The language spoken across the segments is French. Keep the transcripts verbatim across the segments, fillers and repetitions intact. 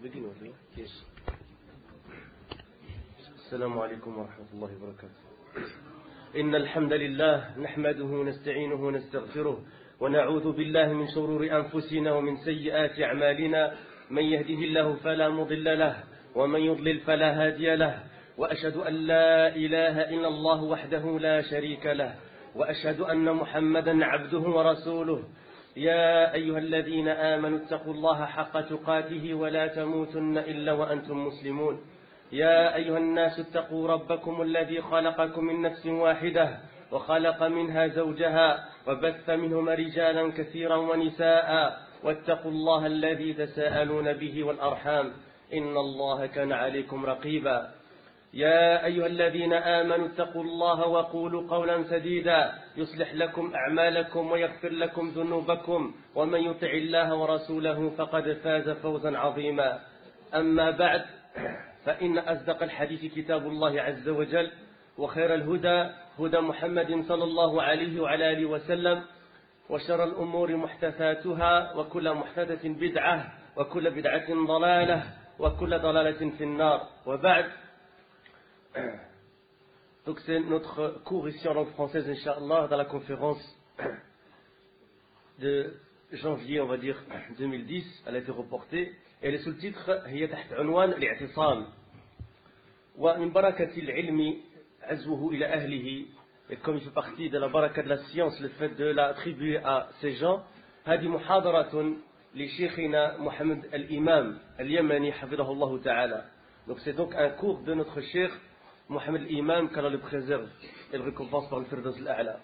begin with you. Yes. السلام عليكم ورحمة الله وبركاته. إن الحمد لله نحمده ونستعينه ونستغفره ونعوذ بالله من شرور أنفسنا ومن سيئات أعمالنا. من يهده الله فلا مضل له ومن يضلل فلا هادي له، وأشهد أن لا إله إلا الله وحده لا شريك له، وأشهد أن محمدا عبده ورسوله. يا أيها الذين آمنوا اتقوا الله حق تقاته ولا تموتن إلا وأنتم مسلمون. يا أيها الناس اتقوا ربكم الذي خلقكم من نفس واحدة وخلق منها زوجها وبث منهما رجالا كثيرا ونساء، واتقوا الله الذي تساءلون به والأرحام إن الله كان عليكم رقيبا. يا أيها الذين آمنوا اتقوا الله وقولوا قولا سديدا يصلح لكم أعمالكم ويغفر لكم ذنوبكم، ومن يطع الله ورسوله فقد فاز فوزا عظيما. أما بعد، فإن أصدق الحديث كتاب الله عز وجل، وخير الهدى هدى محمد صلى الله عليه وعلى آله وسلم، وشر الأمور محدثاتها وكل محدثة بدعة وكل بدعة ضلالة وكل ضلالة في النار. وبعد. Donc c'est notre cours ici en langue française, Inch'Allah, dans la conférence de janvier, on va dire, deux mille dix. Elle a été reportée. Et le sous-titre هي تحت عنوان الاعتصام ومن بركة العلم عزوه إلى أهله. Et comme il fait partie de la baraka de la science, le fait de l'attribuer à ces gens, هذه محاضرة لشيخنا محمد الإمام اليمني حفظه الله تعالى. Donc c'est donc un cours de notre cheikh Mohamed l'Imam, qu'Allah le préserve et le récompense par le Firdaus al-A'la.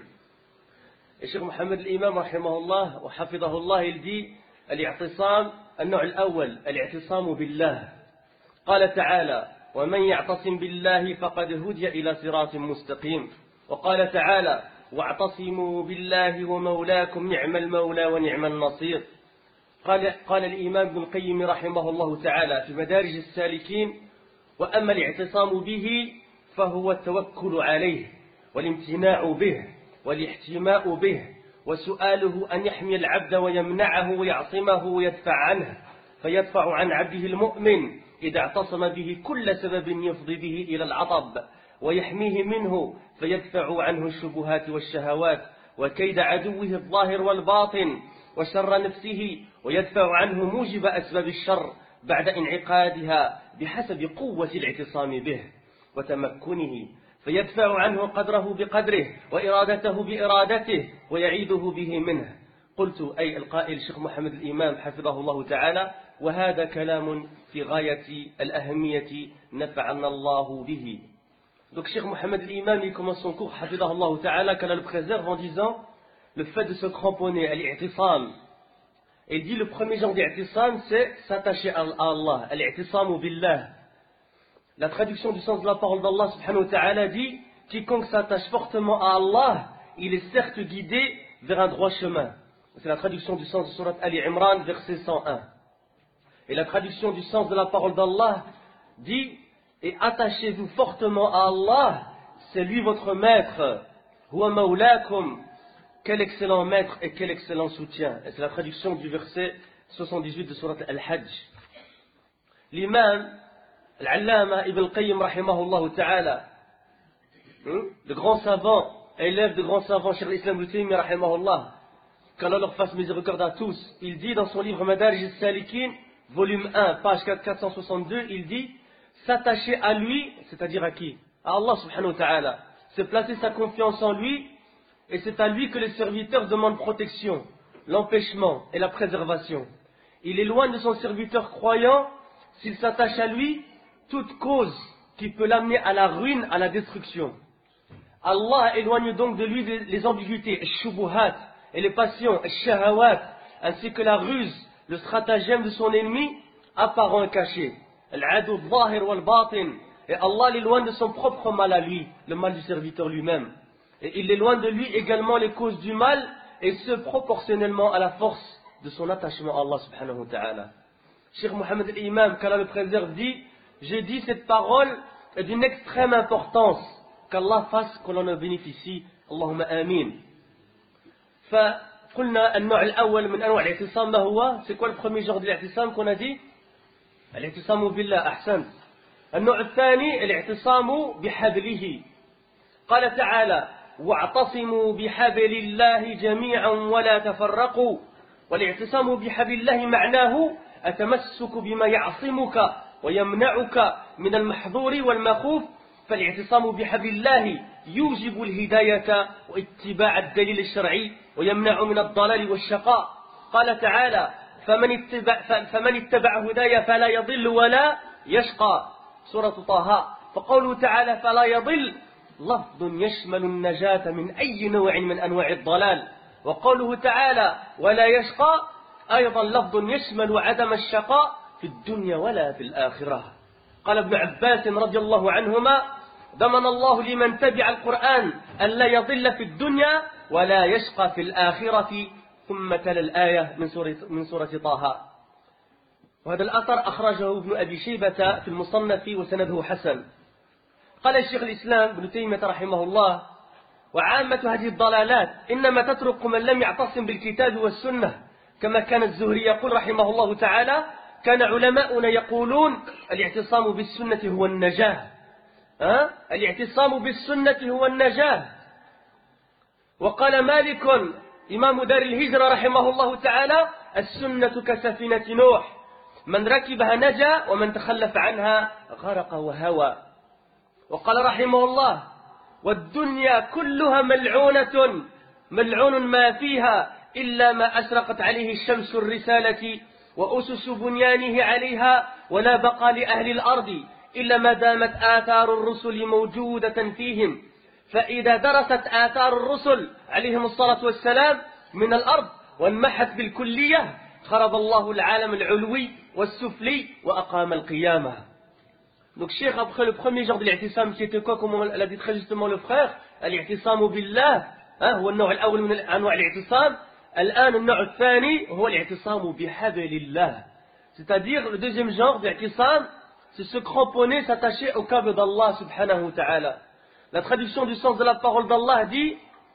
Et Cheikh Mohamed l'Imam rahimahullah wa hafidahullah, il dit الاعتصام النوع الأول الاعتصام بالله. قال تعالى ومن يعتصم بالله فقد هدي إلى صراط مستقيم. وقال تعالى واعتصموا بالله ومولاكم نعم المولى ونعم النصير. قال, قال الإمام ابن القيم رحمه الله تعالى في مدارج السالكين وأما الاعتصام به فهو التوكل عليه والامتناع به والاحتماء به وسؤاله أن يحمي العبد ويمنعه ويعصمه ويدفع عنه، فيدفع عن عبده المؤمن إذا اعتصم به كل سبب يفضي به إلى العطب، ويحميه منه فيدفع عنه الشبهات والشهوات وكيد عدوه الظاهر والباطن وشر نفسه، ويدفع عنه موجب أسباب الشر بعد انعقادها بحسب قوة الاعتصام به وتمكنه، فيدفع عنه قدره بقدره وإرادته بإرادته ويعيده به منه. قلت أي القائل الشيخ محمد الإمام حفظه الله تعالى، وهذا كلام في غاية الأهمية نفعنا الله به. Donc Cheikh Mohamed l'Imam, il commence son cours حفظه الله تعالى, qu'Allah le préserve, en disant le fait de se cramponner à l'i'tisam. Il dit le premier genre d'i'tisam, c'est s'attacher à Allah, al-i'tisamu billah. La traduction du sens de la parole d'Allah subhanahu wa ta'ala dit quiconque s'attache fortement à Allah, il est certes guidé vers un droit chemin. C'est la traduction du sens de surat Ali Imran, verset cent un. Et la traduction du sens de la parole d'Allah dit et attachez-vous fortement à Allah, c'est lui votre maître. Huwa mawlakum. Quel excellent maître et quel excellent soutien. Et c'est la traduction du verset soixante-dix-huit de surat Al-Hajj. L'imam Al-Allama Ibn Al-Qayyim rahimahullah ta'ala, le grand savant, élève de grand savant Cheikh l'Islam Ibn Taymiyyah rahimahullah, qu'Allah leur fasse miséricorde à tous, il dit dans son livre Madarij al-Salikin, volume un, page quatre cent soixante-deux, il dit s'attacher à lui, c'est-à-dire à qui? À Allah subhanahu wa ta'ala. C'est placer sa confiance en lui. Et c'est à lui que les serviteurs demandent protection, l'empêchement et la préservation. Il éloigne de son serviteur croyant, s'il s'attache à lui, toute cause qui peut l'amener à la ruine, à la destruction. Allah éloigne donc de lui les ambiguïtés, les shubuhat, et les passions, les shahawat, ainsi que la ruse, le stratagème de son ennemi, apparent et caché. Al-adu al-zahir wal-batin. Et Allah l'éloigne de son propre mal à lui, le mal du serviteur lui-même. Et il éloigne de lui également les causes du mal, et ce proportionnellement à la force de son attachement à Allah subhanahu wa ta'ala. Cheikh Mohamed l'Imam, qu'Allah le préserve, dit j'ai dit cette parole est d'une extrême importance, qu'Allah fasse que l'on en bénéficie. Allahumma amin. فقلنا النوع الأول من أنواع الاعتصام ما هو؟ C'est quoi le premier genre de l'aعتصام qu'on a dit? الاعتصام بالله أحسنت. النوع الثاني الاعتصام بحبله. قال تعالى واعتصموا بحبل الله جميعا ولا تفرقوا. والاعتصام بحبل الله معناه التمسك بما يعصمك ويمنعك من المحظور والمخوف. فالاعتصام بحبل الله يوجب الهداية واتباع الدليل الشرعي ويمنع من الضلال والشقاء. قال تعالى فمن اتبع, فمن اتبع هدايا فلا يضل ولا يشقى، سورة طه. فقوله تعالى فلا يضل لفظ يشمل النجاة من أي نوع من أنواع الضلال، وقوله تعالى ولا يشقى أيضا لفظ يشمل عدم الشقاء في الدنيا ولا في الآخرة. قال ابن عباس رضي الله عنهما ضمن الله لمن تبع القرآن أن لا يضل في الدنيا ولا يشقى في الآخرة، ثم تلا الآية من سورة, من سورة طه. وهذا الأثر أخرجه ابن أبي شيبة في المصنف وسنده حسن. قال الشيخ الإسلام ابن تيمية رحمه الله وعامة هذه الضلالات إنما تترك من لم يعتصم بالكتاب والسنة، كما كان الزهري يقول رحمه الله تعالى كان علماؤنا يقولون الاعتصام بالسنة هو النجاة. أه؟ الاعتصام بالسنة هو النجاة. وقال مالك إمام دار الهجرة رحمه الله تعالى السنة كسفينة نوح، من ركبها نجا ومن تخلف عنها غرق وهوى. وقال رحمه الله والدنيا كلها ملعونة ملعون ما فيها إلا ما أشرقت عليه الشمس الرسالة وأسس بنيانه عليها، ولا بقى لأهل الأرض إلا ما دامت آثار الرسل موجودة فيهم. فإذا درست آثار الرسل عليهم الصلاة والسلام من الأرض وانمحت بالكلية خرب الله العالم العلوي والسفلي وأقام القيامة. Donc Cheikh, après le premier genre de l'I'tisam qui était quoi, comme l'a dit très justement le frère, الاعتصام بالله هو النوع الأول من أنواع الاعتصام. الآن النوع الثاني هو الاعتصام بحبل الله. C'est-à-dire le deuxième genre d'I'tisam, c'est se cramponner, s'attacher au câble d'Allah subhanahu wa ta'ala. La traduction du sens de la parole d'Allah dit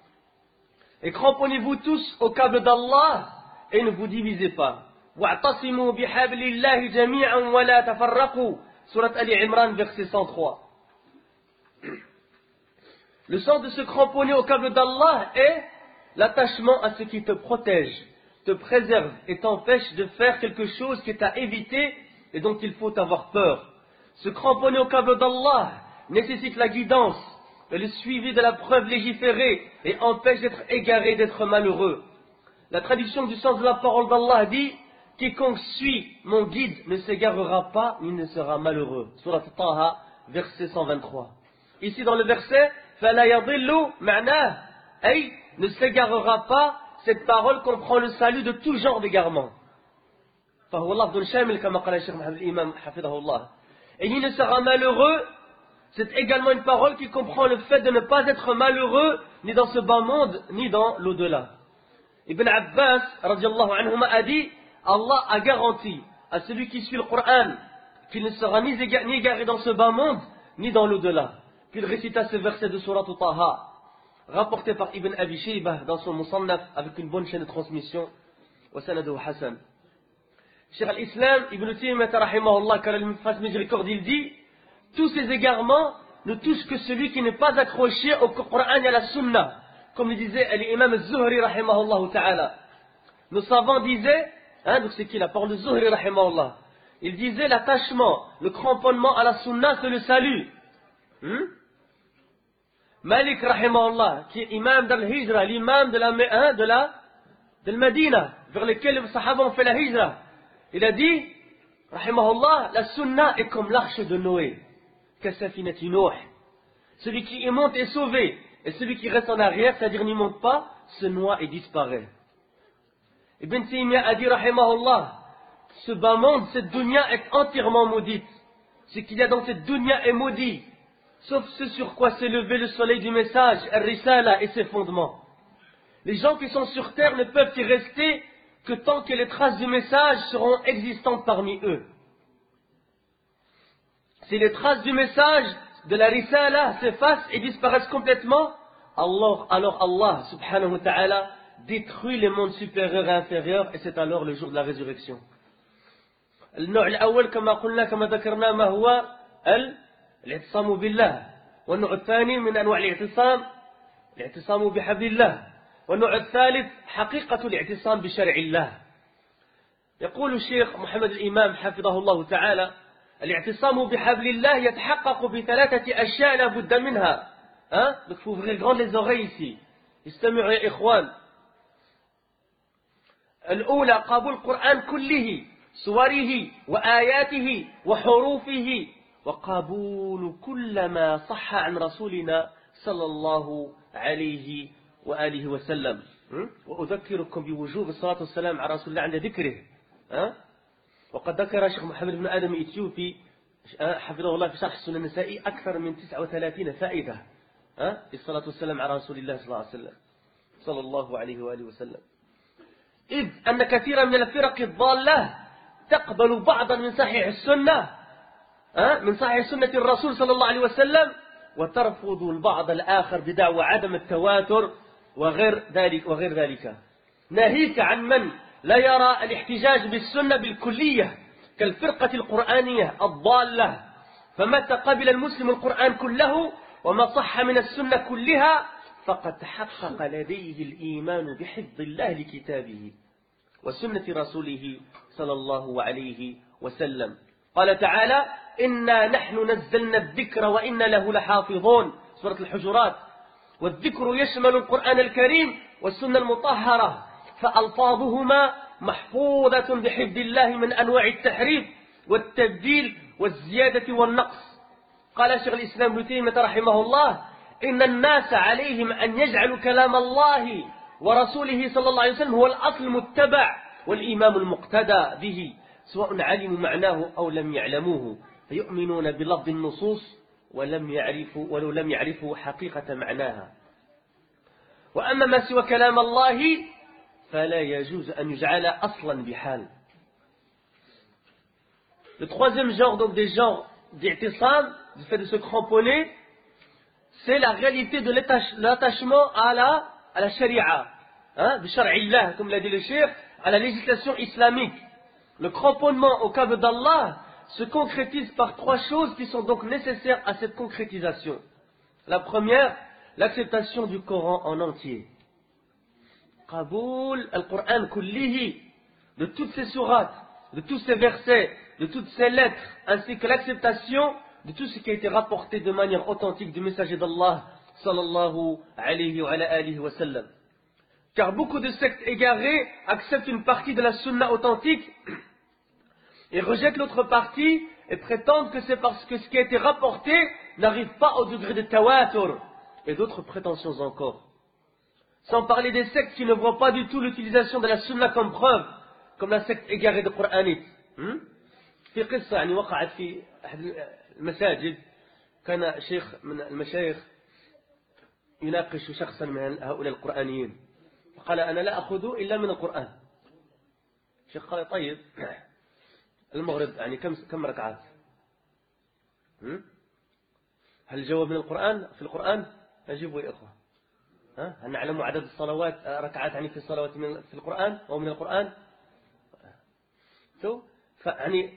et cramponnez-vous tous au câble d'Allah et ne vous divisez pas. واعتصموا بحبل الله جميعا ولا تفرقوا. Surat Ali Imran, verset cent trois. Le sens de se cramponner au câble d'Allah est l'attachement à ce qui te protège, te préserve et t'empêche de faire quelque chose qui est à éviter et dont il faut avoir peur. Se cramponner au câble d'Allah nécessite la guidance et le suivi de la preuve légiférée et empêche d'être égaré, d'être malheureux. La traduction du sens de la parole d'Allah dit quiconque suit mon guide ne s'égarera pas ni ne sera malheureux. Surat Taha, verset cent vingt-trois. Ici dans le verset, فَلَا يَضِلُّ مَعْنَاهُ أي ne s'égarera pas, cette parole comprend le salut de tout genre d'égarement. فَهُوَ اللَّفْظٌ شَامِلٌ كما قال الشيخ محمد الإمام حفظه الله. Et ni ne sera malheureux, c'est également une parole qui comprend le fait de ne pas être malheureux ni dans ce bas monde ni dans l'au-delà. Ibn Abbas radiallahu anhuma a dit Allah a garanti à celui qui suit le Coran qu'il ne sera ni égaré dans ce bas monde, ni dans l'au-delà. Puis il récita ce verset de Surat Taha, rapporté par Ibn Abi Shaybah dans son Musannaf avec une bonne chaîne de transmission, wa sanaduhu Hassan. Cheikh al-Islam, Ibn Taymiyyah rahimahullah, car il me fasse miséricorde, il dit tous ces égarements ne touchent que celui qui n'est pas accroché au Coran et à la Sunna, comme le disait l'imam al-Zuhri rahimahullah ta'ala. Nos savants disaient, hein, donc c'est qui la parole de Zuhri rahimahullah, il disait l'attachement, le cramponnement à la Sunna, c'est le salut. Hmm? Malik rahimahullah, qui est imam de l'Hijra, l'imam de la, hein, de la de la Médina, vers lequel les Sahaba ont fait la Hijra, il a dit, rahimahullah, la Sunna est comme l'arche de Noé, kasafinati Nuh. Celui qui y monte est sauvé, et celui qui reste en arrière, c'est-à-dire n'y monte pas, se noie et disparaît. Ibn Taymiyyah a dit, rahimahullah, ce bas monde, cette dunya est entièrement maudite. Ce qu'il y a dans cette dunya est maudit, sauf ce sur quoi s'est levé le soleil du message, al-Risala et ses fondements. Les gens qui sont sur terre ne peuvent y rester que tant que les traces du message seront existantes parmi eux. Si les traces du message de la Risala s'effacent et disparaissent complètement, alors, alors Allah subhanahu wa ta'ala détruit les mondes supérieurs et inférieurs, et c'est alors le jour de la résurrection. النوع الأول كما قلنا كما ذكرنا ما هو الاعتصام بالله، والنوع الثاني من أنواع الاعتصام الاعتصام بحبل الله، والنوع الثالث حقيقة الاعتصام بشرع الله. يقول الشيخ محمد الإمام حفظه الله تعالى: الاعتصام بحبل الله يتحقق بثلاثة أشياء لا بد منها. ها donc faut ouvrir grand les oreilles ici. استمعوا يا إخوان. الأولى قبول القرآن كله، صوره وآياته وحروفه، وقبول كل ما صح عن رسولنا صلى الله عليه وآله وسلم. وأذكركم بوجوب الصلاة والسلام على رسول الله عند ذكره. أه؟ وقد ذكر الشيخ محمد بن آدم الإثيوبي حفظه الله في شرح السنن النسائي أكثر من تسعة وثلاثين فائدة أه؟ الصلاة والسلام على رسول الله صلى الله عليه وسلم صلى الله عليه وآله وسلم. إذ أن كثيرا من الفرق الضالة تقبل بعضا من صحيح السنة أه؟ من صحيح سنة الرسول صلى الله عليه وسلم، وترفض البعض الآخر بدعوى عدم التواتر وغير ذلك وغير ذلك. ناهيك عن من لا يرى الاحتجاج بالسنة بالكلية كالفرقة القرآنية الضالة، فمتى قبل المسلم القرآن كله وما صح من السنة كلها فقد تحقق لديه الإيمان بحفظ الله لكتابه وسنة رسوله صلى الله عليه وسلم. قال تعالى: إنا نحن نزلنا الذكر وإنا له لحافظون، سورة الحجرات. والذكر يشمل القرآن الكريم والسنة المطهرة، فألفاظهما محفوظة بحفظ الله من أنواع التحريف والتبديل والزيادة والنقص. قال شيخ الإسلام ابن تيمية رحمه الله: إن الناس عليهم أن يجعلوا كلام الله ورسوله صلى الله عليه وسلم هو الأصل المتبع والإمام المقتدى به، سواء علموا معناه أو لم يعلموه، فيؤمنون بلفظ النصوص ولم يعرفوا ولو لم يعرفوا حقيقة معناها. وأما ما سوى كلام الله فلا يجوز أن يجعل أصلا بحال. Le troisième genre donc des genres d'I'tisam, du fait de se cramponner, c'est la réalité de l'attachement à la, à la sharia, hein, bi shar'illah, comme l'a dit le cheikh, à la législation islamique. Le cramponnement au câble d'Allah se concrétise par trois choses qui sont donc nécessaires à cette concrétisation. La première, l'acceptation du Coran en entier. Qaboul al-Qur'an kullihi, de toutes ces sourates, de tous ces versets, de toutes ces lettres, ainsi que l'acceptation de tout ce qui a été rapporté de manière authentique du messager d'Allah sallallahu alayhi wa alihi wa sallam. Car beaucoup de sectes égarées acceptent une partie de la sunna authentique et rejettent l'autre partie et prétendent que c'est parce que ce qui a été rapporté n'arrive pas au degré de tawatur et d'autres prétentions encore. Sans parler des sectes qui ne voient pas du tout l'utilisation de la sunna comme preuve, comme la secte égarée de Qur'anite. في قصة يعني وقعت في أحد المساجد، كان شيخ من المشايخ يناقش شخصا من هؤلاء القرآنيين، فقال: أنا لا أخذ إلا من القرآن. الشيخ قال: طيب المغرب يعني كم كم ركعات؟ هل الجواب من القرآن في القرآن؟ أجيبوا يا إخوة. هل نعلم عدد الصلوات ركعات يعني في الصلوات في القرآن أو من القرآن؟ فيعني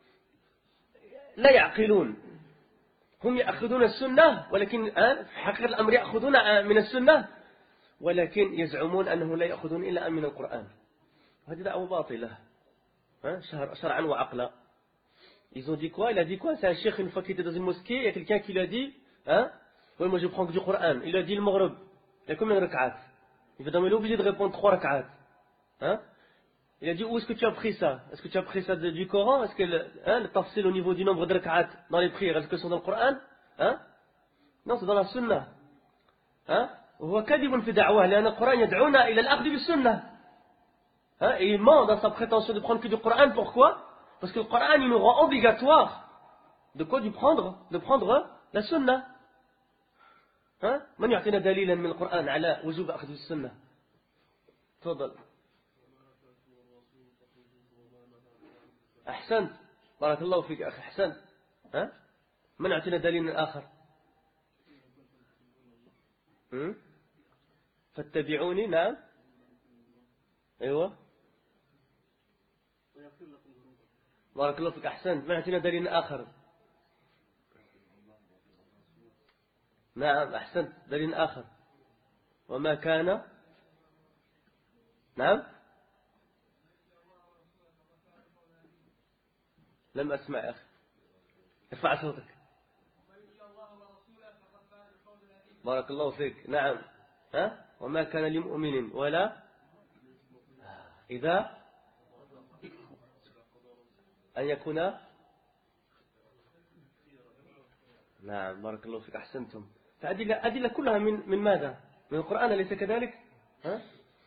لا يعقلون، هم يأخذون السنة ولكن في حقيقة الأمر يأخذون من السنة ولكن يزعمون أنه لا يأخذون إلا من القرآن. هذه دعوة باطلة شرعا وعقلا. Ils ont dit quoi? Il a dit quoi? C'est un cheikh une fois qu'il était dans une mosquée, il y a quelqu'un qui lui a dit: hein? Oui, moi je prends que du Coran. Il a dit le Maghreb. Il y a combien de rak'at? Il va est obligé de répondre trois rak'at. Hein? Il a dit: où est-ce que tu as pris ça? Est-ce que tu as pris ça du Coran? Est-ce que le, hein, le tafsil au niveau du nombre de rak'at dans les prières, est-ce que c'est dans le Coran? Hein? Non, c'est dans la Sunna. Hein? وهو كذب في دعواه لأن القرآن يدعونا إلى الأخذ بالسنة. Hein? Et il ment dans sa prétention de prendre que du Coran. Pourquoi? Parce que le Coran il nous rend obligatoire de quoi? Du prendre, de prendre la Sunna. ها؟ من يعطينا دليلا من القرآن على وجوب أخذ السنة؟ تفضل. أحسنت، بارك الله فيك أخي، أحسنت. ها؟ من يعطينا دليل آخر؟ فاتبعوني. نعم. أيوة. بارك الله فيك أحسنت. ما أعطينا دليل آخر. نعم أحسنت دليل آخر. وما كان نعم لم أسمع يا أخي ارفع صوتك. بارك الله فيك. نعم ها وما كان لمؤمن ولا إذا أن يكون. نعم بارك الله فيك أحسنتم. فأدلة أدلة كلها من من ماذا؟ من القرآن أليس كذلك؟ ها؟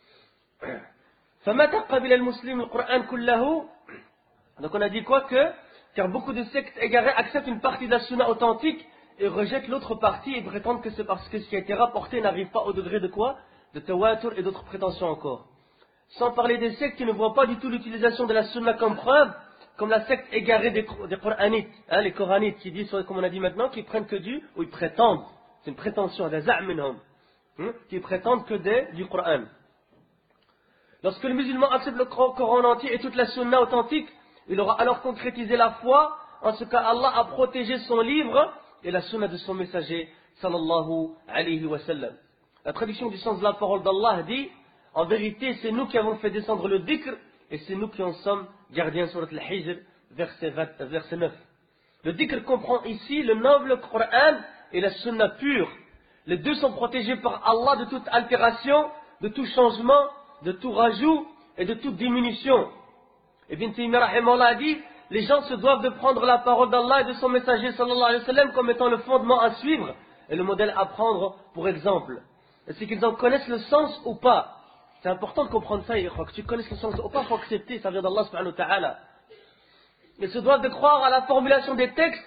فمتى قبل المسلم القرآن كله؟ Donc on a dit quoi que car beaucoup de sectes égarés acceptent une partie de la sunna authentique et rejettent l'autre partie et prétendent que c'est parce que ce qui a été rapporté n'arrive pas au degré de quoi? De tawatur et d'autres prétentions encore. Sans parler des sectes qui ne voient pas du tout l'utilisation de la sunna comme preuve, comme la secte égarée des, des Coranites, hein, les Coranites qui disent, comme on a dit maintenant, qu'ils prennent que du, ou ils prétendent, c'est une prétention, des za'minhum, hein, qui prétendent que des, du Coran. Lorsque le musulman accepte le Coran entier et toute la sunna authentique, il aura alors concrétisé la foi, en ce cas Allah a protégé son livre et la sunna de son messager, sallallahu alayhi wa sallam. La traduction du sens de la parole d'Allah dit, en vérité, c'est nous qui avons fait descendre le dhikr, et c'est nous qui en sommes gardiens sur le Hijr, verset, verset neuf. Le dhikr comprend ici le noble Coran et la sunna pure. Les deux sont protégés par Allah de toute altération, de tout changement, de tout rajout et de toute diminution. Ibn Taymiyyah rahimahullah a dit, les gens se doivent de prendre la parole d'Allah et de son messager sallallahu alayhi wa sallam comme étant le fondement à suivre et le modèle à prendre pour exemple. Et c'est qu'ils en connaissent le sens ou pas. C'est important de comprendre ça, que tu connaisses le sens ou pas, il faut accepter, ça vient d'Allah subhanahu wa ta'ala. Ils se doivent de croire à la formulation des textes,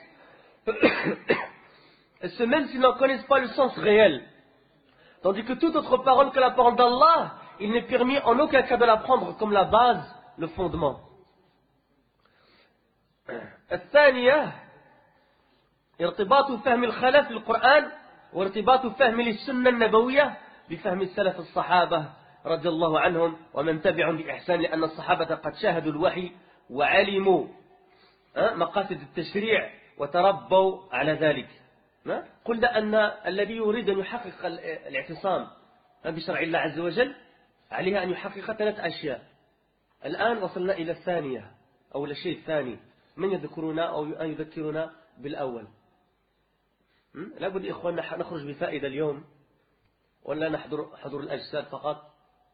et ce même s'ils n'en connaissent pas le sens réel. Tandis que toute autre parole que la parole d'Allah, il n'est permis en aucun cas de la prendre comme la base, le fondement. الثانية ارتباط فهم الخلف للقرآن وارتباط فهم للسنة النبوية بفهم السلف الصحابة رضي الله عنهم ومن تبعهم بإحسان لأن الصحابة قد شاهدوا الوحي وعلموا مقاصد التشريع وتربوا على ذلك. قلنا أن الذي يريد أن يحقق الاعتصام بشرع الله عز وجل عليه أن يحقق ثلاث أشياء. الآن وصلنا إلى الثانية أو إلى الشيء الثاني. من يذكرنا أو أن يذكرنا بالأول؟ لابد إخواننا نخرج بفائدة اليوم ولا نحضر حضور الأجساد فقط.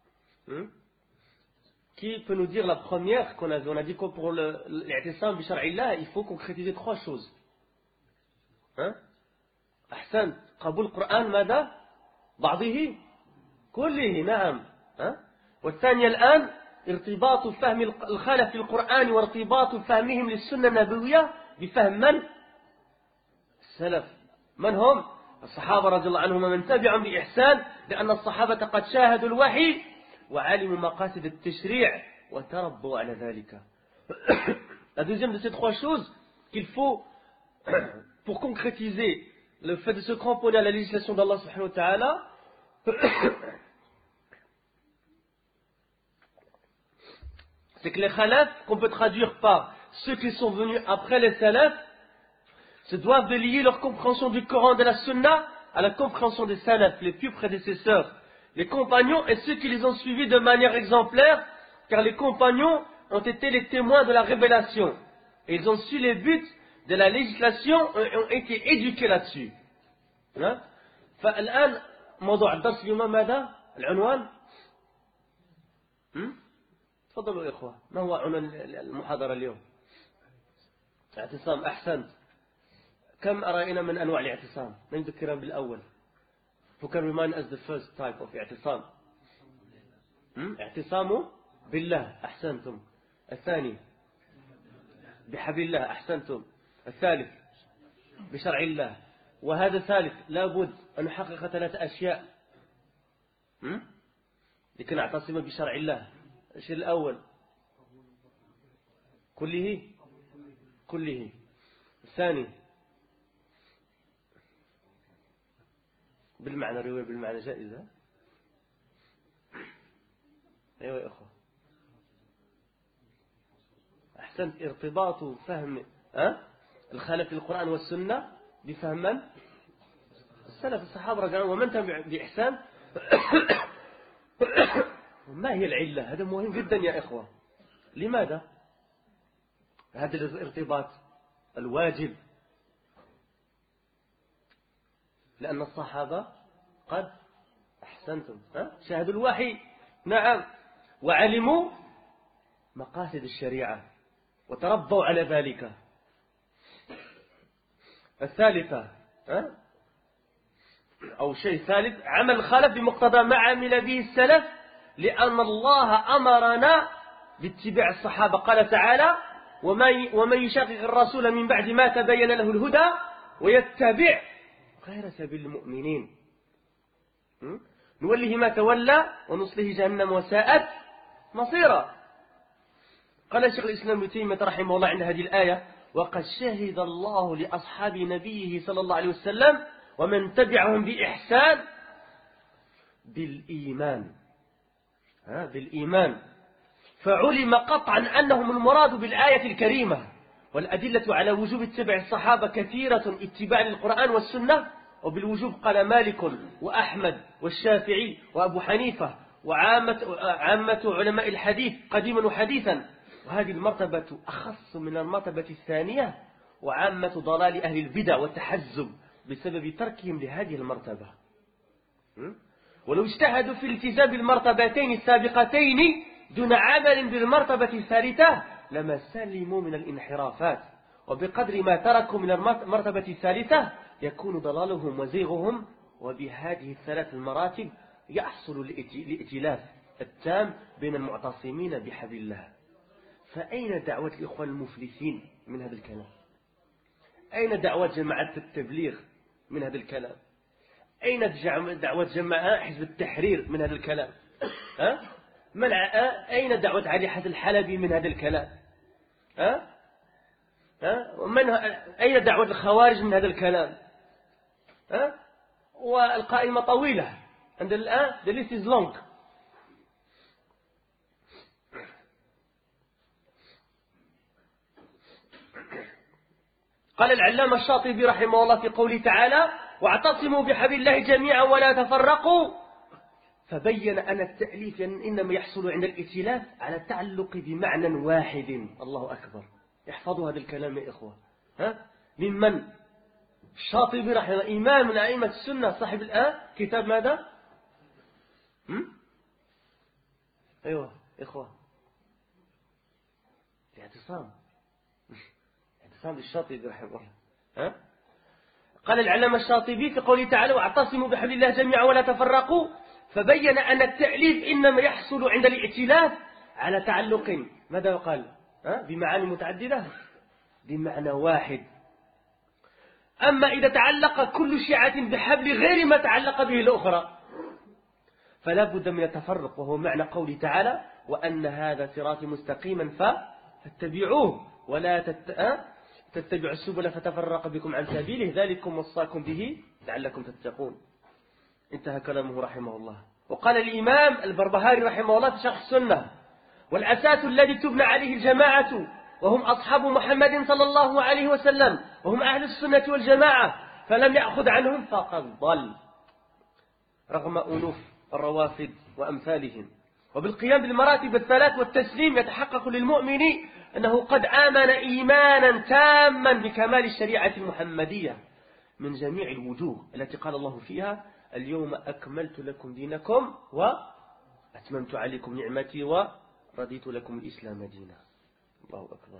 Qui peut nous dire la première qu'on a vu? On a dit que pour l'I'tisam bi shar'illah, il faut concrétiser trois choses. Hein? أحسنت. قبول القرآن ماذا؟ بعضه كله. نعم. ها؟ والثانية الآن ارتباط فهم الخلف للقرآن وارتباط فهمهم للسنة النبوية بفهم من؟ السلف. من هم؟ الصحابة رضي الله عنهم ومن تبعهم بإحسان لأن الصحابة قد شاهدوا الوحي وعلموا مقاصد التشريع وتربوا على ذلك. La deuxième de ces trois choses qu'il faut pour concrétiser le fait de se cramponner à la législation d'Allah subhanahu wa ta'ala, c'est que les khalaf, qu'on peut traduire par ceux qui sont venus après les salaf, se doivent de lier leur compréhension du Coran et de la Sunna à la compréhension des salaf, les pieux prédécesseurs, les compagnons et ceux qui les ont suivis de manière exemplaire, car les compagnons ont été les témoins de la révélation. Et ils ont su les buts de la législation et ont été éduqués là-dessus. فالآن موضوع الدرس اليوم ماذا؟ العنوان؟ تفضلوا يا إخوة. ما هو عنوان المحاضرة اليوم؟ اعتصام. أحسنت. كم رأينا من أنواع الاعتصام؟ نذكرها بالأول. Who can remind us the first type of اعتصام؟ اعتصام بالله. أحسنتم. الثاني بحبل الله. أحسنتم. الثالث بشرع الله. وهذا ثالث لابد أن نحقق ثلاث أشياء لكي نعتصم بشرع الله. الشيء الأول كله كله. الثاني بالمعنى رواية بالمعنى جائزة. أيوة يا أخوة أحسنت. ارتباط فهم أه؟ الخلف للقرآن والسنة بفهم من؟ السلف الصحابة رضي الله عنهم ومن تبع بإحسان. ما هي العلة؟ هذا مهم جدا يا إخوة. لماذا هذا الارتباط الواجب؟ لأن الصحابة قد أحسنتم أه؟ شاهدوا الوحي، نعم، وعلموا مقاصد الشريعة وتربوا على ذلك. الثالثة أه؟ أو شيء ثالث، عمل الخلف بمقتضى ما عمل به السلف، لأن الله أمرنا باتباع الصحابة. قال تعالى: ومن يشاقق الرسول من بعد ما تبين له الهدى ويتبع غير سبيل المؤمنين نوله ما تولى ونصله جهنم وساءت مصيرا. قال شيخ الإسلام ابن تيمية رحمه الله عند هذه الآية: وقد شهد الله لأصحاب نبيه صلى الله عليه وسلم ومن تبعهم بإحسان بالإيمان ها بالإيمان، فعلم قطعا أنهم المراد بالآية الكريمة. والأدلة على وجوب اتباع الصحابة كثيرة اتباعا للقرآن والسنة. وبالوجوب قال مالك وأحمد والشافعي وأبو حنيفة وعامة عامة علماء الحديث قديما وحديثا. وهذه المرتبة أخص من المرتبة الثانية، وعامة ضلال أهل البدع والتحزب بسبب تركهم لهذه المرتبة. ولو اجتهدوا في الالتزام بالمرتبتين السابقتين دون عمل بالمرتبة الثالثة لما سلموا من الانحرافات. وبقدر ما تركوا من المرتبة الثالثة يكون ضلالهم وزيغهم. وبهذه الثلاث المراتب يحصل الائتلاف التام بين المعتصمين بحبل الله. فأين دعوة الإخوان المفلسين من هذا الكلام؟ أين دعوة جماعة التبليغ من هذا الكلام؟ أين دعوة جماعة حزب التحرير من هذا الكلام؟ ها؟ من أين دعوة علي حسن الحلبي من هذا الكلام؟ ها؟ ها؟ ومن أين دعوة الخوارج من هذا الكلام؟ ها؟ والقائمة طويلة عند الآن the list is long. قال العلامة الشاطبي رحمه الله في قوله تعالى: واعتصموا بحبل الله جميعا ولا تفرقوا، فبين أن التأليف إنما يحصل عند الائتلاف على التعلق بمعنى واحد. الله أكبر. احفظوا هذا الكلام يا إخوة. ها؟ ممن؟ الشاطبي رحمه الله إمام من أئمة السنة، صاحب الآن كتاب ماذا؟ هم؟ أيوة إخوة، الاعتصام اعتصام للشاطبي رحمه الله. ها؟ قال العلامة الشاطبي في قوله تعالى: واعتصموا بحبل الله جميعا ولا تفرقوا، فبين أن التأليف إنما يحصل عند الائتلاف على تعلق ماذا قال؟ ها؟ بمعاني متعددة بمعنى واحد. أما إذا تعلق كل شيعة بحبل غير ما تعلق به الأخرى فلا بد من التفرق، وهو معنى قوله تعالى: وأن هذا صراطي مستقيما فاتبعوه ولا تتبعوا السبل فتفرق بكم عن سبيله ذلكم وصاكم به لعلكم تتقون. انتهى كلامه رحمه الله. وقال الإمام البربهاري رحمه الله في شرح السنة: والأساس الذي تبنى عليه الجماعة وهم أصحاب محمد صلى الله عليه وسلم وهم أهل السنة والجماعة، فلم يأخذ عنهم فقد ضل، رغم أنوف الروافد وأمثالهم. وبالقيام بالمراتب الثلاث والتسليم يتحقق للمؤمن أنه قد آمن إيمانا تاما بكمال الشريعة المحمدية من جميع الوجوه التي قال الله فيها: اليوم أكملت لكم دينكم وأتممت عليكم نعمتي ورضيت لكم الإسلام دينا. الله أكبر.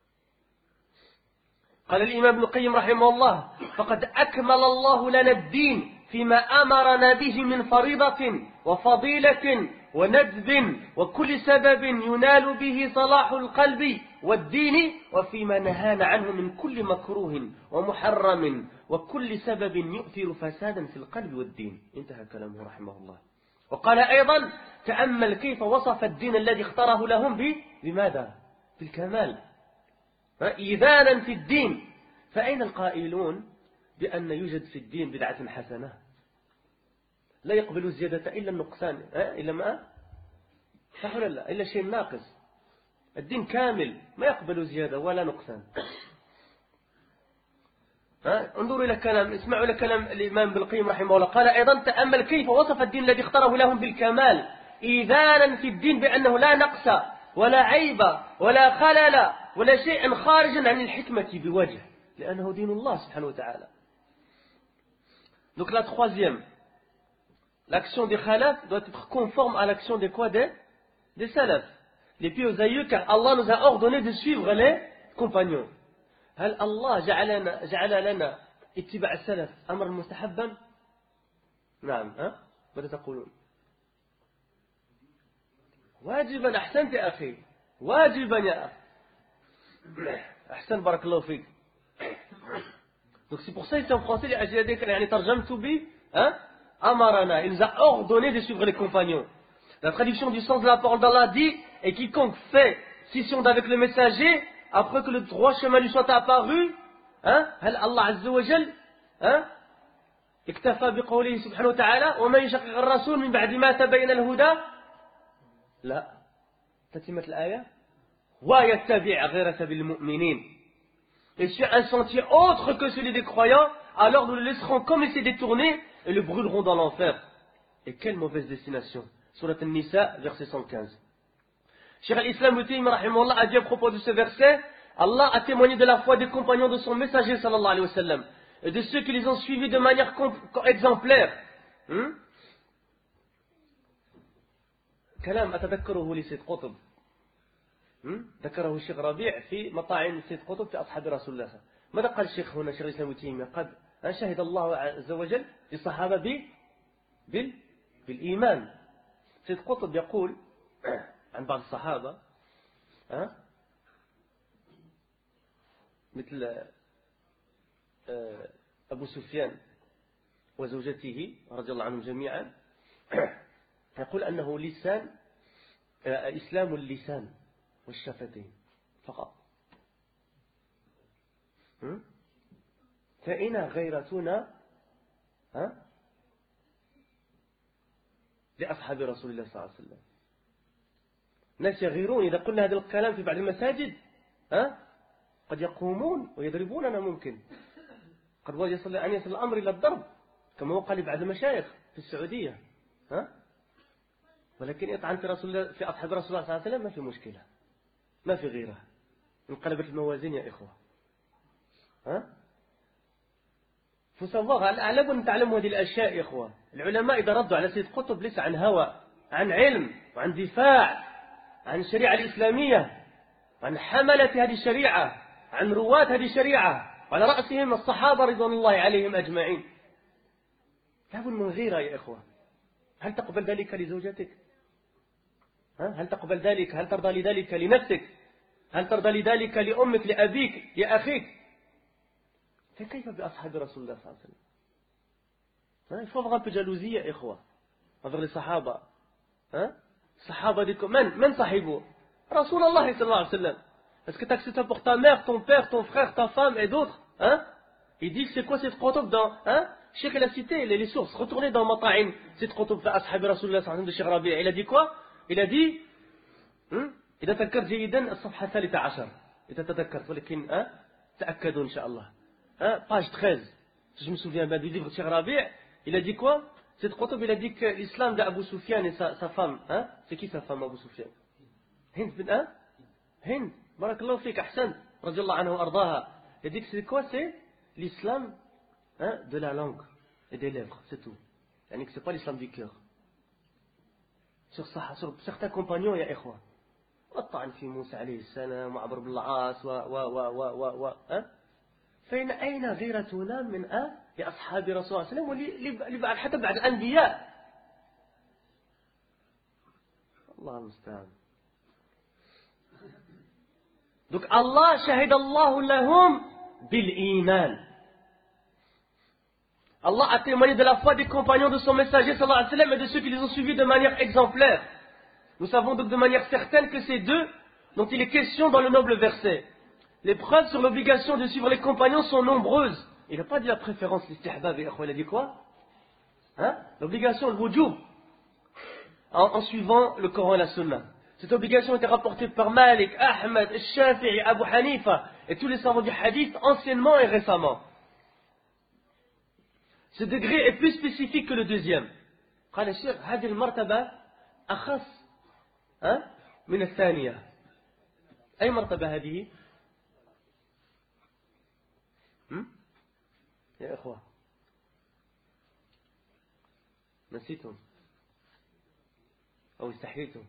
قال الإمام ابن القيم رحمه الله: فقد أكمل الله لنا الدين فيما أمرنا به من فريضة وفضيلة وندب وكل سبب ينال به صلاح القلب والدين، وفيما نهانا عنه من كل مكروه ومحرم وكل سبب يؤثر فسادا في القلب والدين. انتهى كلامه رحمه الله. وقال أيضا: تأمل كيف وصف الدين الذي اختاره لهم بماذا؟ بالكمال، إيذانا في الدين. فأين القائلون بأن يوجد في الدين بدعة حسنة؟ لا يقبل الزيادة إلا النقصان، إلا ما صح ولا لا؟ إلا شيء ناقص. الدين كامل ما يقبل زيادة ولا نقصان. انظروا إلى كلام اسمعوا إلى كلام الإمام ابن القيم رحمه الله. قال أيضا تأمل كيف وصف الدين الذي اختاره لهم بالكمال إيذانا في الدين بأنه لا نقص ولا عيب ولا خلل ولا شيء خارجا عن الحكمة بوجه لأنه دين الله سبحانه وتعالى. Donc la troisième, l'action des khalaf doit être conforme à l'action des quoi des, des salaf, les pieux aïeux, car Allah nous a ordonné de suivre les compagnons. هل الله جعلنا جعل لنا اتباع السلف أمرا مستحبا؟ نعم. ها ماذا تقولون؟ واجبا. أحسنت يا أخي، واجبا يا أخي، أحسن بارك الله فيك. Donc c'est pour ça ici en français يعني ترجمت ب أمرنا، il nous a ordonné de suivre les compagnons. La traduction du sens de la parole d'Allah dit et quiconque fait scission avec le messager après que le droit chemin lui soit apparu, hein, هل الله عز وجل hein, اكتفى بقوله سبحانه وتعالى ومن يشقق الرسول من بعد ما تبين الهدى؟ لا، تتمة الآية ويتبع غير سبيل المؤمنين et sur un sentier autre que celui des croyants, alors nous le laisserons comme il s'est détourné et le brûlerons dans l'enfer. Et quelle mauvaise destination. Surat An-Nisa, verset cent quinze. Cheikh al-Islam Ibn Taymiyyah rahimahullah a dit à propos de ce verset, Allah a témoigné de la foi des compagnons de son messager sallallahu alayhi wa sallam et de ceux qui les ont suivis de manière exemplaire. Hmm? كلام أتذكره لسيد قطب ذكره الشيخ ربيع في مطاعم سيد قطب في أصحاب رسول الله. ماذا قال الشيخ هنا شيخ الإسلام ابن تيمية؟ قد أن شهد الله عز وجل للصحابة ب... بال... بالإيمان. سيد قطب يقول عن بعض الصحابة ها مثل أبو سفيان وزوجته رضي الله عنهم جميعا يقول أنه لسان إسلام اللسان والشفتين فقط. فإن غيرتنا ها لأصحاب رسول الله صلى الله عليه وسلم. ناس يغيرون إذا قلنا هذا الكلام في بعض المساجد ها قد يقومون ويضربوننا ممكن. قد يصل أن يصل الأمر إلى الضرب كما وقع لبعض المشايخ في السعودية ها. ولكن إطعن في رسول الله في أصحاب رسول الله صلى الله عليه وسلم ما في مشكلة، ما في غيرها. انقلبت الموازين يا إخوة. ها فصوغ على أن تعلموا هذه الأشياء يا إخوة. العلماء إذا ردوا على سيد قطب ليس عن هوى، عن علم وعن دفاع عن الشريعة الإسلامية، عن حملة هذه الشريعة، عن رواة هذه الشريعة، وعلى رأسهم الصحابة رضوان الله عليهم أجمعين. لابد من غيرة يا إخوة. هل تقبل ذلك لزوجتك؟ هل تقبل ذلك؟ هل ترضى لذلك لنفسك؟ هل ترضى لذلك لأمك، لأبيك، لأخيك؟ فكيف بأصحاب رسول الله صلى الله عليه وسلم؟ Il faut avoir un peu de jalousie يا إخوة envers les صحابة. الصحابة ديكم من من صاحبه؟ رسول الله صلى الله عليه وسلم. Est-ce que tu acceptes ça pour ta mère, ton père, ton frère, ta femme et d'autres? Hein? Il dit que c'est quoi cette qutub dans hein? Cheikh il a cité les, les sources. Retournez dans Mata'im, cette qutub fa ashab Rasulullah sallallahu alayhi wa sallam de Cheikh Rabi'. Il a dit quoi? Il a dit إذا تذكرت جيدا الصفحة الثالثة عشر إذا تذكرت ولكن أه؟ تأكدوا إن شاء الله. Hein? Page treize. Si je me souviens bien du livre de Cheikh Rabi', il a dit quoi? Cette qutub il a dit que l'islam d'Abu Sufyan et sa, sa femme, hein? C'est qui sa femme Abu Sufyan? Hind bin hein? Hind. Barakallahu fik, ahsan. Radiallahu anhu ardaha. Il a dit que c'est quoi? C'est l'islam hein, de la langue et des lèvres, c'est tout. Yani que c'est pas l'islam du cœur. Sur, ça, sur certains compagnons, il y a ikhwa. والطعن في موسى عليه السلام وعمرو بن العاص و و و و و و أه؟ فإن أين غيرتنا من أه؟ لأصحاب رسول الله صلى الله عليه وسلم حتى بعد الأنبياء. الله المستعان. Donc Allah shahid Allah lahum bil iman. Allah a témoigné de la foi des compagnons de son messager sallallahu alayhi wa sallam et de ceux qui les ont suivis de manière exemplaire. Nous savons donc de manière certaine que ces deux dont il est question dans le noble verset. Les preuves sur l'obligation de suivre les compagnons sont nombreuses. Il n'a pas dit la préférence, l'istihbab, il a dit quoi? Hein? L'obligation, le wujub, en, en suivant le Coran et la Sunna. Cette obligation était rapportée par Malik, Ahmed, Shafi'i, Abu Hanifa et tous les savants du hadith anciennement et récemment. Ce degré est plus spécifique que le deuxième. قال الشيخ هذه المرتبة أخص من الثانية. أي مرتبة هذه؟ يا إخوة نسيتم أو استحييتم؟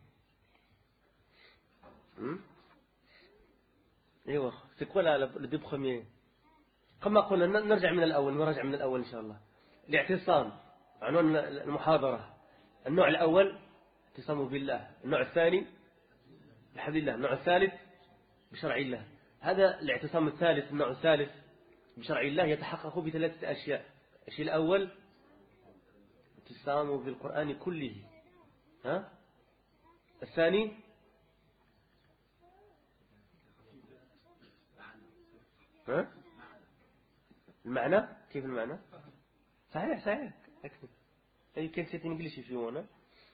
ايوه c'est quoi les deux premiers كما قلنا نرجع من الأول نرجع من الأول إن شاء الله. الاعتصام عنوان المحاضرة. النوع الأول اعتصام بالله، النوع الثاني بحبل الله، النوع الثالث بشرع الله. هذا الاعتصام الثالث. النوع الثالث بشرع الله يتحقق بثلاثة أشياء. الشيء الأول اعتصام بالقرآن كله. ها؟ الثاني ها؟ المعنى. كيف المعنى؟ صحيح صحيح أكتب. أي كان سيت إنجليزي في هنا.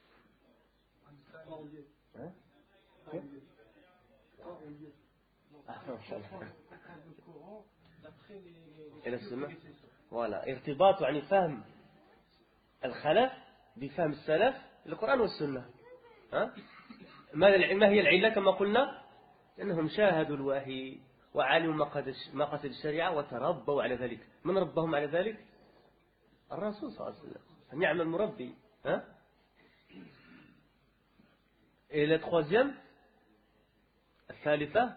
ها؟ إلى السنة. ولا ارتباط يعني فهم الخلف بفهم السلف القرآن والسنة. ها؟ ما هي العلة كما قلنا؟ لأنهم شاهدوا الوحي وعلموا مقاصد الشريعة وتربوا على ذلك. من ربهم على ذلك؟ الرسول صلى الله عليه وسلم. نعم المربي. ها؟ Et la troisième, الثالثة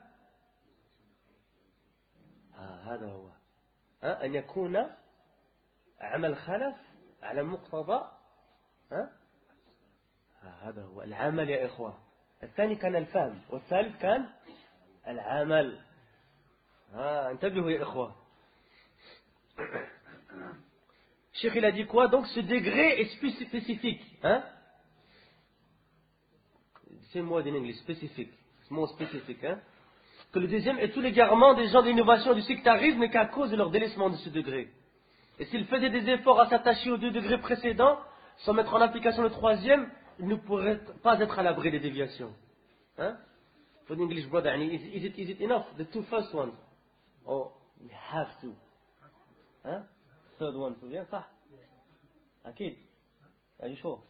هذا هو ها؟ أن يكون عمل خلف على مقتضى ها؟ هذا هو العمل يا إخوة. الثاني كان الفهم والثالث كان العمل. ها انتبهوا يا إخوة. Cheikh il a dit quoi? Donc ce degré est spécifique. Hein? C'est moi en anglais, spécifique. C'est more spécifique. Hein? Que le deuxième est tout l'égarement des gens de l'innovation du sectarisme n'est qu'à cause de leur délaissement de ce degré. Et s'ils faisaient des efforts à s'attacher aux deux degrés précédents, sans mettre en application le troisième, ils ne pourraient pas être à l'abri des déviations. Hein? For the English brother, is, is, it, is it enough? The two first ones? Oh, we have to. Hein? Third one, c'est bien ça? أكيد. Are you sure?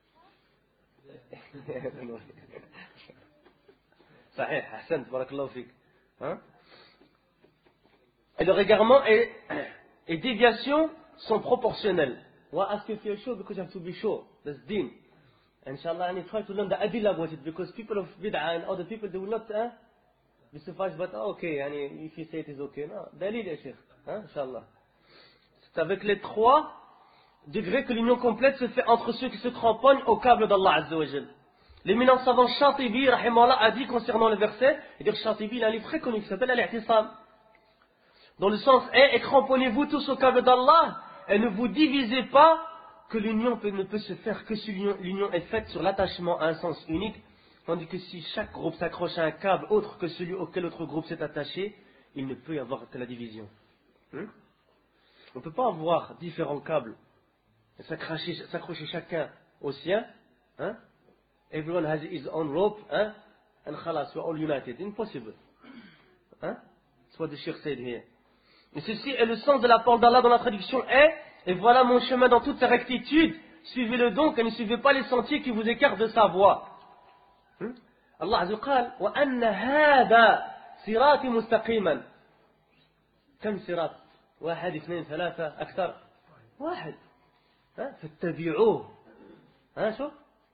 صحيح أحسنت بارك الله فيك. Hein? Et le égarement et, et déviation sont proportionnels. Why ask if you're sure? Because you have to be sure. That's deen. Inshallah, and try to learn the adilla about it because people of bid'ah and other people they will not uh, be sufficed. But okay, yani, if you say it is okay, no. Dalil ya Sheikh. Inshallah. C'est avec les trois degrés que l'union complète se fait entre ceux qui se cramponnent au câble d'Allah Azza wa Jal. L'éminent savant Shatibi, rahimahullah, a dit concernant le verset, et dire Shatibi, il a un livre très connu qui s'appelle Al-I'tisam. Dont le sens est, et cramponnez-vous tous au câble d'Allah, et ne vous divisez pas, que l'union peut, ne peut se faire que si l'union est faite sur l'attachement à un sens unique, tandis que si chaque groupe s'accroche à un câble autre que celui auquel l'autre groupe s'est attaché, il ne peut y avoir que la division. Hmm? On ne peut pas avoir différents câbles et s'accrocher chacun au sien. Hein? Everyone has his own rope, hein? And khalas, we're all united. Impossible. Hein? That's what the Sheikh said here. Et ceci est le sens de la parole d'Allah dans la traduction est, et voilà mon chemin dans toute sa rectitude, suivez-le donc et ne suivez pas les sentiers qui vous écartent de sa voie. Hmm? Allah Azza wa Jalla, wa anna hada sirati mustaqiman. كم صراط؟ واحد اثنين ثلاثة أكثر واحد. ها فاتبعوه. ها شوف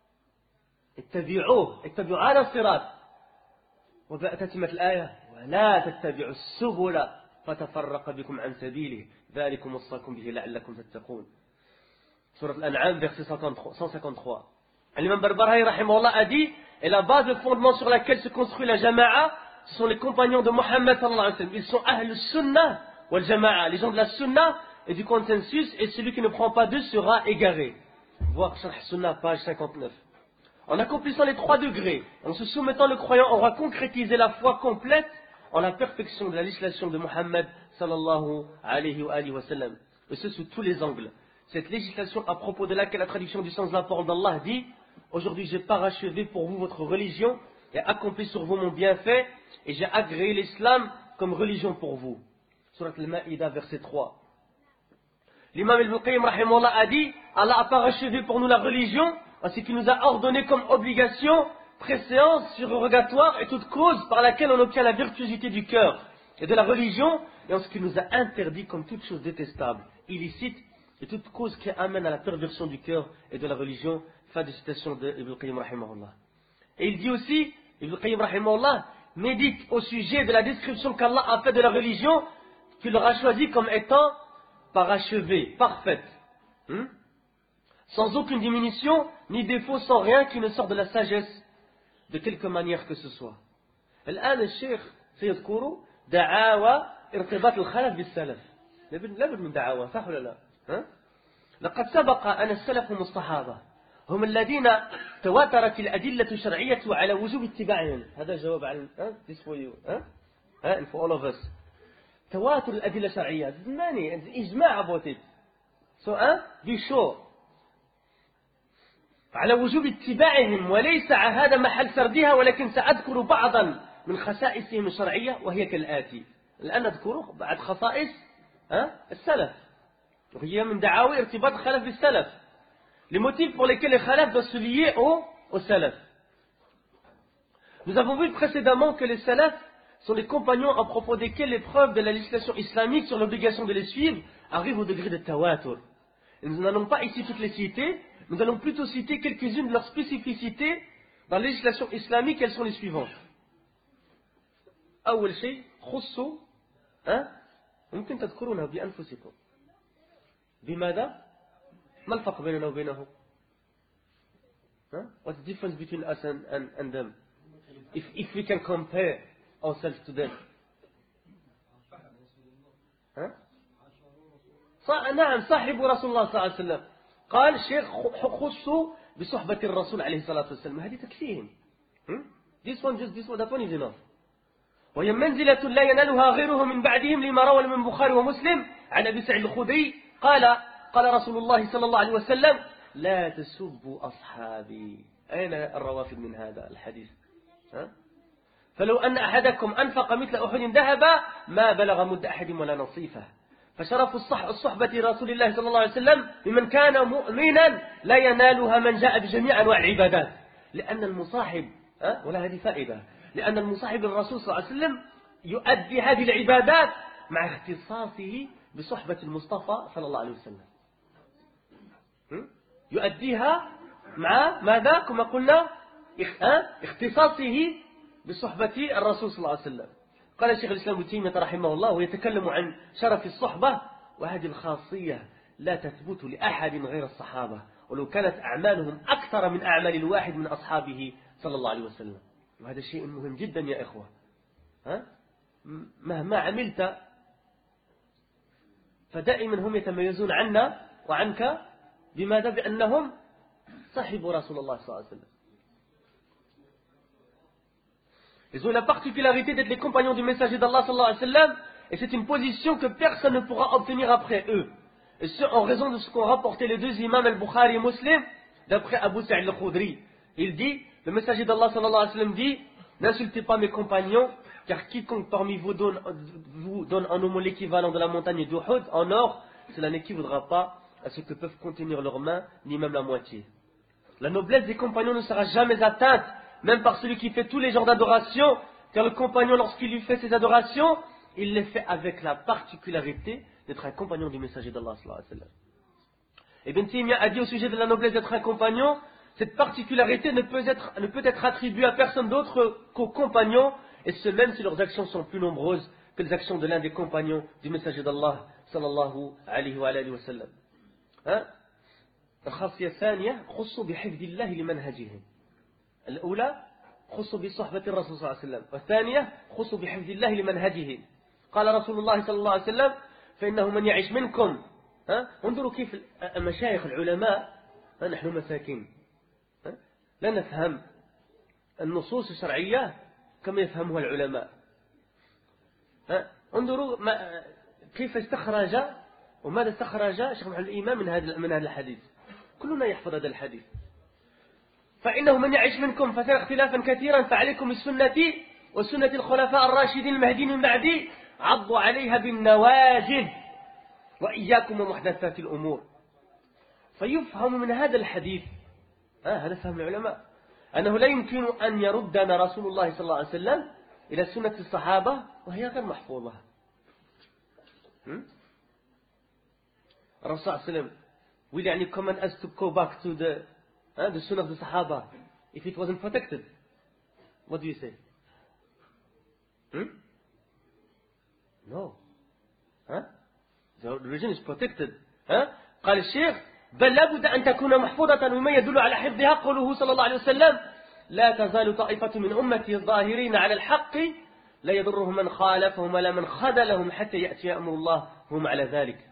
اتبعوه اتبعوا على الصراط. وتتمة الآية ولا تتبعوا السبل فتفرق بكم عن سبيله ذلكم وصاكم به لعلكم تتقون. سورة الأنعام verset cent cinquante-trois. L'imam Barbahari rahimahullah a dit, et la base, le fondement sur laquelle se construit la jama'a, ce sont les compagnons de Mohammed sallallahu alayhi wa sallam. Ils sont ahl sunnah wal jama'a, les gens de la sunnah et du consensus, et celui qui ne prend pas d'eux sera égaré. Voir Sharh Sunnah, page cinquante-neuf. En accomplissant les trois degrés, en se soumettant le croyant aura concrétisé la foi complète en la perfection de la législation de Mohammed sallallahu alayhi wa, alayhi wa sallam. Et ce sous tous les angles. Cette législation à propos de laquelle la traduction du sens de la parole d'Allah dit aujourd'hui j'ai parachevé pour vous votre religion et accompli sur vous mon bienfait et j'ai agréé l'islam comme religion pour vous. Surat Al-Ma'ida, verset trois. L'imam Ibn Qayyim rahimahullah a dit, Allah a parachevé pour nous la religion, ainsi qu'il nous a ordonné comme obligation, préséance, surrogatoire et toute cause par laquelle on obtient la virtuosité du cœur et de la religion, et en ce qu'il nous a interdit comme toute chose détestable, illicite, et toute cause qui amène à la perversion du cœur et de la religion. Fin de citation de Ibn Qayyim rahimahullah. Et il dit aussi, Ibn Qayyim rahimahullah médite au sujet de la description qu'Allah a fait de la religion, qu'il aura choisi comme étant parachevée, parfaite, hmm? sans aucune diminution, ni défaut, sans rien qui ne sort de la sagesse, de quelque manière que ce soit. الآن الشيخ سيذكر دعاوى ارتباط الخلف بالسلف. لابد من دعاوى، صح ولا لا؟ ها؟ لقد سبق أن السلف هم الصحابة هم الذين تواترت الأدلة الشرعية على وجوب اتباعهم. هذا جواب على ها؟ This for you. ها؟ ها؟ For all of us. تواتر الأدلة الشرعية. ماني إجماع about it. So ها؟ Be sure. على وجوب اتباعهم وليس هذا محل سردها ولكن سأذكر بعضا من خصائصهم الشرعية وهي كالآتي. الآن نذكر بعض خصائص ها؟ السلف وهي من دعاوى ارتباط الخلف بالسلف. Les motifs pour lesquels les khalaf doivent se lier au, au salaf. Nous avons vu précédemment que les salaf sont les compagnons à propos desquels les preuves de la législation islamique sur l'obligation de les suivre arrivent au degré de tawatur. Et nous n'allons pas ici toutes les citer, nous allons plutôt citer quelques-unes de leurs spécificités dans la législation islamique. Elles sont les suivantes. أول شيء خصوا ها ممكن تذكرونها بأنفسكم. بماذا؟ ما الفرق بيننا وبينهم؟ ها؟ What's the difference between us and, and, and them? If, if we can compare ourselves to them. ها؟ صح... نعم صاحب رسول الله صلى الله عليه وسلم. قال الشيخ خصوا بصحبة الرسول عليه الصلاة والسلام. هذه تكفيهم. This one just this one that one is enough. وهي منزلة لا ينالها غيره من بعدهم لما روى من البخاري ومسلم عن أبي سعيد الخدري قال قال رسول الله صلى الله عليه وسلم لا تسبوا أصحابي. أين الروافد من هذا الحديث؟ ها؟ فلو أن أحدكم أنفق مثل أحد ذهبا ما بلغ مد أحد ولا نصيفه. فشرف الصح الصحبة رسول الله صلى الله عليه وسلم بمن كان مؤمنا لا ينالها من جاء بجميع أنواع العبادات. لأن المصاحب ها؟ ولا هذه فائدة. لأن المصاحب الرسول صلى الله عليه وسلم يؤدي هذه العبادات مع اختصاصه بصحبة المصطفى صلى الله عليه وسلم. يؤديها مع ماذا؟ كما قلنا اختصاصه بصحبة الرسول صلى الله عليه وسلم. قال الشيخ الإسلام ابن تيمية رحمه الله ويتكلم عن شرف الصحبة وهذه الخاصية لا تثبت لأحد غير الصحابة ولو كانت أعمالهم أكثر من أعمال الواحد من أصحابه صلى الله عليه وسلم. وهذا شيء مهم جدا يا إخوة. ها؟ مهما عملت فدائما هم يتميزون عنا وعنك بماذا؟ بأنهم صحبوا رسول الله صلى الله عليه وسلم. Ils ont la particularité d'être les compagnons du messager d'Allah sallallahu alayhi wa sallam, et c'est une position que personne ne pourra obtenir après eux. Et ce en raison de ce qu'ont rapporté les deux imams al-Bukhari et Muslim, d'après Abu Sa'id al-Khudri. Il dit, le messager d'Allah sallallahu alayhi wa sallam dit, n'insultez pas mes compagnons, car quiconque parmi vous donne, vous donne en homme l'équivalent de la montagne d'Uhud en or, cela n'équivaudra pas à ce que peuvent contenir leurs mains, ni même la moitié. La noblesse des compagnons ne sera jamais atteinte, même par celui qui fait tous les genres d'adoration, car le compagnon, lorsqu'il lui fait ses adorations, il les fait avec la particularité d'être un compagnon du messager d'Allah sallallahu alayhi wa sallam. Ibn Taymiyyah a dit au sujet de la noblesse d'être un compagnon, cette particularité ne peut être, ne peut être attribuée à personne d'autre qu'aux compagnons, et ce même si leurs actions sont plus nombreuses que les actions de l'un des compagnons du messager d'Allah sallallahu alayhi wa alihi wa sallam. الخاصية الثانية خصوا بحفظ الله لمنهجهم. الأولى خصوا بصحبة الرسول صلى الله عليه وسلم، والثانية خصوا بحفظ الله لمنهجه. قال رسول الله صلى الله عليه وسلم فإنه من يعيش منكم. ها؟ انظروا كيف المشايخ العلماء، نحن مساكين لا نفهم النصوص الشرعية كما يفهمها العلماء. ها؟ انظروا ما كيف استخرج وماذا استخرج شيخ محمد الإمام من هذا من هذا الحديث. كلنا يحفظ هذا الحديث. فإنه من يعيش منكم فسيرى اختلافا كثيرا فعليكم بسنتي وسنة الخلفاء الراشدين المهديين من بعدي عضوا عليها بالنواجذ وإياكم ومحدثات الأمور. فيفهم من هذا الحديث آه هذا فهم العلماء أنه لا يمكن أن يردنا رسول الله صلى الله عليه وسلم إلى سنة الصحابة وهي غير محفوظة. الرسول صلى الله عليه وسلم will يعني command us to go back to the uh, the sunnah of the Sahaba if it wasn't protected. What do you say? Hmm? No. Huh? The religion is protected. Huh? قال الشيخ بل لابد أن تكون محفوظة وما يدل على حفظها قوله صلى الله عليه وسلم لا تزال طائفة من أمتي الظاهرين على الحق لا يضرهم من خالفهم ولا من خذلهم حتى يأتي أمر الله هم على ذلك.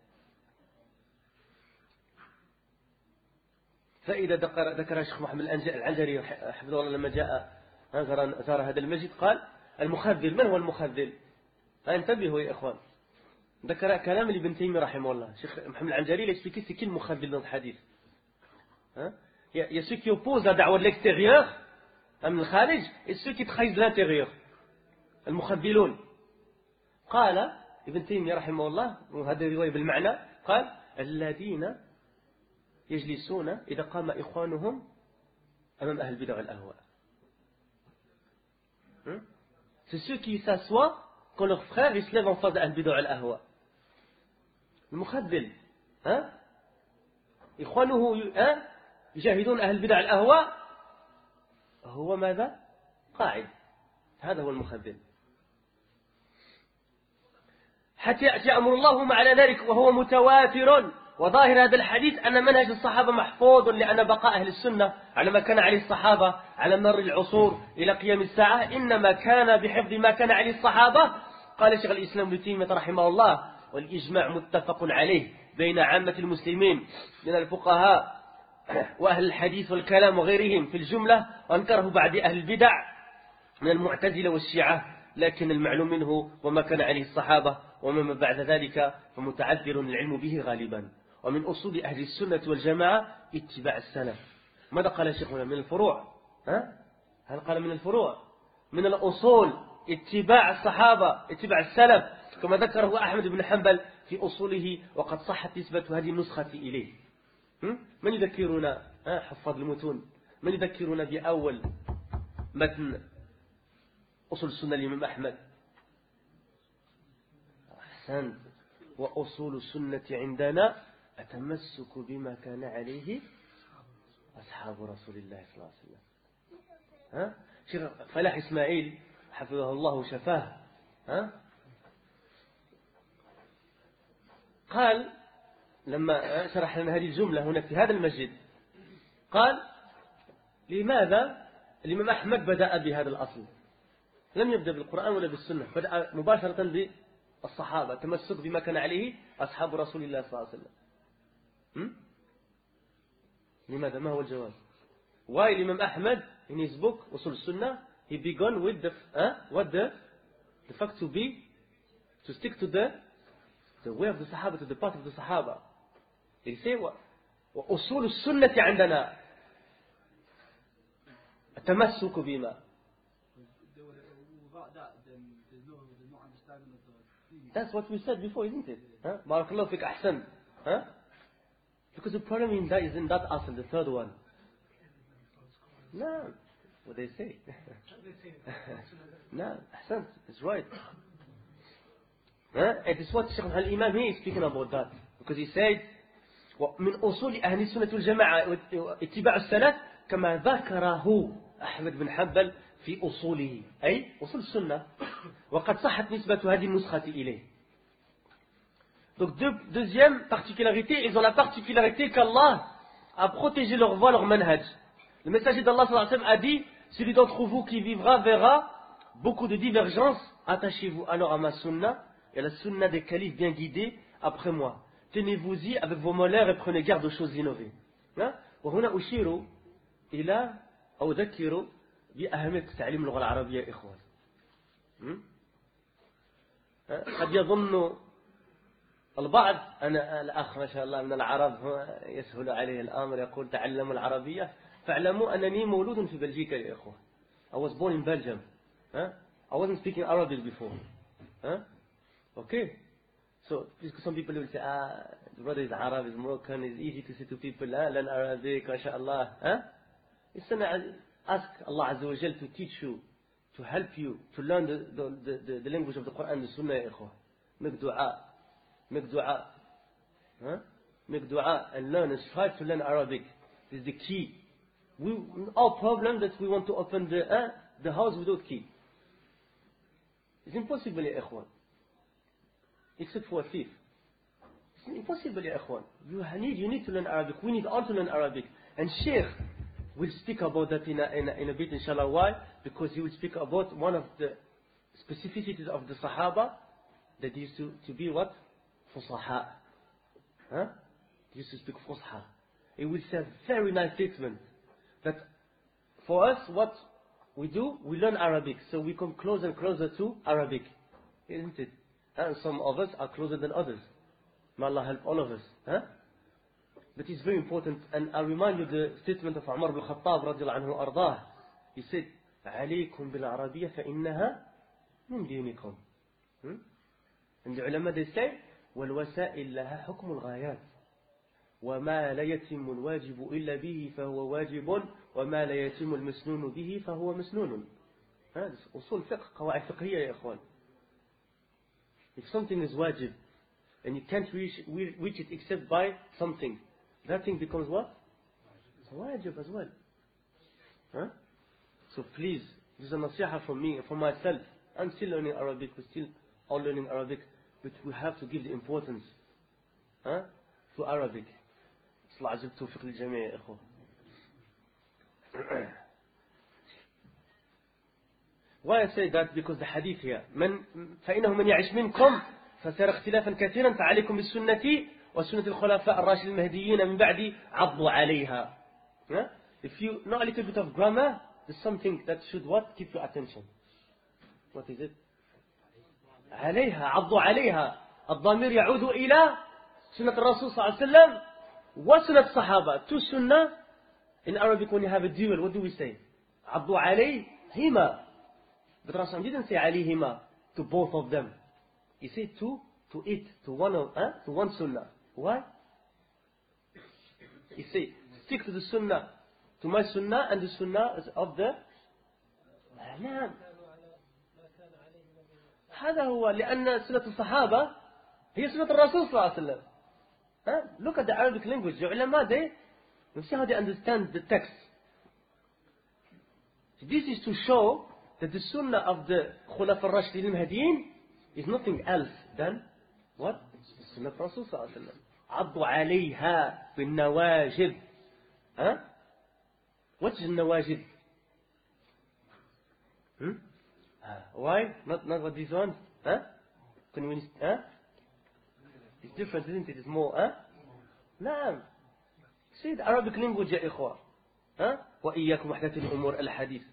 فإذا ذكر ذكر الشيخ محمد العنجري حفظه الله لما جاء زار هذا المسجد قال المخذل من هو المخذل؟ انتبهوا يا إخوان. ذكر كلام لابن تيمية رحمه الله. الشيخ محمد العنجري l'expliquer c'est qui le مخذل dans le hadith. Il y a ceux qui opposent la da'wa de l'extérieur من الخارج et ceux qui trahissent l'intérieur. المخذلون. قال ابن تيمية رحمه الله وهذا رواية بالمعنى قال الذين يجلسون إذا قام إخوانهم أمام أهل البدع والأهواء. C'est ceux qui s'assoient quand leurs frères ils se lèvent en face d'Ahl Bid'a wal Ahwa. المخذل ها إخوانه ها يجاهدون أهل البدع والأهواء هو ماذا؟ قاعد. هذا هو المخذل. حتى يأتي أمر الله مع ذلك وهو متواتر. وظاهر هذا الحديث أن منهج الصحابة محفوظ لأن بقاء أهل السنة على ما كان عليه الصحابة على مر العصور إلى قيام الساعة إنما كان بحفظ ما كان عليه الصحابة. قال شيخ الإسلام ابن تيمية رحمه الله والإجماع متفق عليه بين عامة المسلمين من الفقهاء وأهل الحديث والكلام وغيرهم في الجملة وأنكره بعد أهل البدع من المعتزلة والشيعة لكن المعلوم منه وما كان عليه الصحابة ومما بعد ذلك فمتعذر العلم به غالبا. ومن أصول أهل السنة والجماعة اتباع السلف. ماذا قال شيخنا من الفروع؟ ها؟ هل قال من الفروع؟ من الأصول اتباع الصحابة اتباع السلف كما ذكره أحمد بن حنبل في أصوله وقد صحت نسبة هذه النسخة إليه. من يذكرنا حفظ المتون من يذكرنا بأول متن أصول السنة الإمام أحمد؟ أحسنت. وأصول السنة عندنا التمسك بما كان عليه أصحاب رسول الله صلى الله عليه وسلم. ها؟ شيخ فلاح إسماعيل حفظه الله وشفاه ها؟ قال لما شرح لنا هذه الجملة هنا في هذا المسجد قال لماذا الإمام أحمد بدأ بهذا الأصل؟ لم يبدأ بالقرآن ولا بالسنة، بدأ مباشرة بالصحابة تمسك بما كان عليه أصحاب رسول الله صلى الله عليه وسلم. هم؟ لماذا؟ ما هو الجواب؟ Why الإمام أحمد in his book أصول السنة he began with the uh, what the the fact to be to stick to the the way of the Sahaba, to the path of the Sahaba. He say وأصول السنة عندنا التمسك بما. That's what we said before, isn't it? Huh? Barakallahu fik ahsan. Huh? Because the problem in that is in that asl, the third one. No, what they say. No, ahsan, it's right. Huh? It is what Shaykh al-Imam he is speaking about that. Because he said, من أصول أهل السنة والجماعة اتباع السلف كما ذكره أحمد بن حنبل في أصوله أي أصول السنة وقد صحت نسبة هذه النسخة إليه. Donc deux, deuxième particularité, ils ont la particularité qu'Allah a protégé leur voie, leur manhaj. Le messager d'Allah sallallahu alayhi wa sallam a dit, celui d'entre vous qui vivra verra beaucoup de divergences, attachez-vous alors à ma sunna et à la sunna des califes bien guidés après moi. Tenez-vous-y avec vos molaires et prenez garde aux choses innovées. وهنا أشير إلى أو أذكر بأهمية تعليم اللغة العربية يا إخوان. قد يظن البعض أنا الأخ ما شاء الله من العرب يسهل عليه الأمر يقول تعلموا العربية فاعلموا أنني مولود في بلجيكا يا إخوة. I was born in Belgium. Huh? I wasn't speaking Arabic before. Huh? Okay. So some people will say, ah, the brother is Arab, is Moroccan, it's easy to say to people, ah, learn Arabic, mashallah. Huh? Listen, ask Allah Azza wa Jal to teach you, to help you, to learn the, the, the, the language of the Quran and the Sunnah, ya ikhwah. Make dua. Make dua. Huh? Make dua and learn and strive to learn Arabic. This is the key. We, our problem that we want to open the, uh, the house without key. It's impossible, ya ikhwan. Except for a thief. It's impossible, ya ikhwan. You need, you need to learn Arabic. We need all to learn Arabic. And Sheikh will speak about that in a, in a, in a bit, inshallah. Why? Because he will speak about one of the specificities of the Sahaba that used to, to be what? Fusaha. Huh? They used to speak Fusha. He will say a very nice statement. That for us, what we do, we learn Arabic. So we come closer and closer to Arabic. Isn't it? And some of us are closer than others. May Allah help all of us. Huh? But it's very important. And I remind you the statement of Umar ibn Khattab radiallahu anhu ardah. He said, عليكم بالعربية فإنها من دينكم. Hmm? And the ulama they say, والوسائل لها حكم الغايات. وما لا يتم الواجب إلا به فهو واجب وما لا يتم المسنون به فهو مسنون. هذا أصول فقه قواعد فقهية يا إخوان. If something is wajib and you can't reach, reach it except by something, that thing becomes what? It's wajib as well. Huh? So please, this is a nasiha from me, from myself. I'm still learning Arabic, we're still all learning Arabic, but we have to give the importance huh, to Arabic. صلى الله توفيق للجميع يا إخوة. Why I say that? Because the hadith here من فإنه من يعيش منكم فسيرى اختلافا كثيرا فعليكم بالسنة وسنة الخلفاء الراشدين المهديين من بعد عضوا عليها. Yeah? If you know a little bit of grammar, there's something that should what keep your attention. What is it? عليها عضوا عليها. الضمير يعود إلى سنة الرسول صلى الله عليه وسلم وسنة الصحابة. Two sunnah in Arabic when you have a duel, what do we say? عضوا عليهما. But Rasul didn't say عليهما to both of them. He said to to it to one of uh, to one sunnah. Why? He said stick to the sunnah, to my sunnah and the sunnah of the نعم. هذا هو لأن سنة الصحابة هي سنة الرسول صلى الله عليه وسلم. Huh? Look at the Arabic language. The ulama, they, you see how they understand the text. This is to show that the sunnah of the Khulafa al-Rashidin al-Mahdiyin is nothing else than what? The sunnah of Rasul sallallahu alayhi wa sallam. عضوا عليها بالنواجذ. Huh? What is النواجذ? Hmm? Why? Not, not what this one? Huh? Can we, huh? It's different, isn't it? It's more, huh? نعم. See the Arabic language يا إخوة. Hein? وإياكم محدثات الأمور الحديث.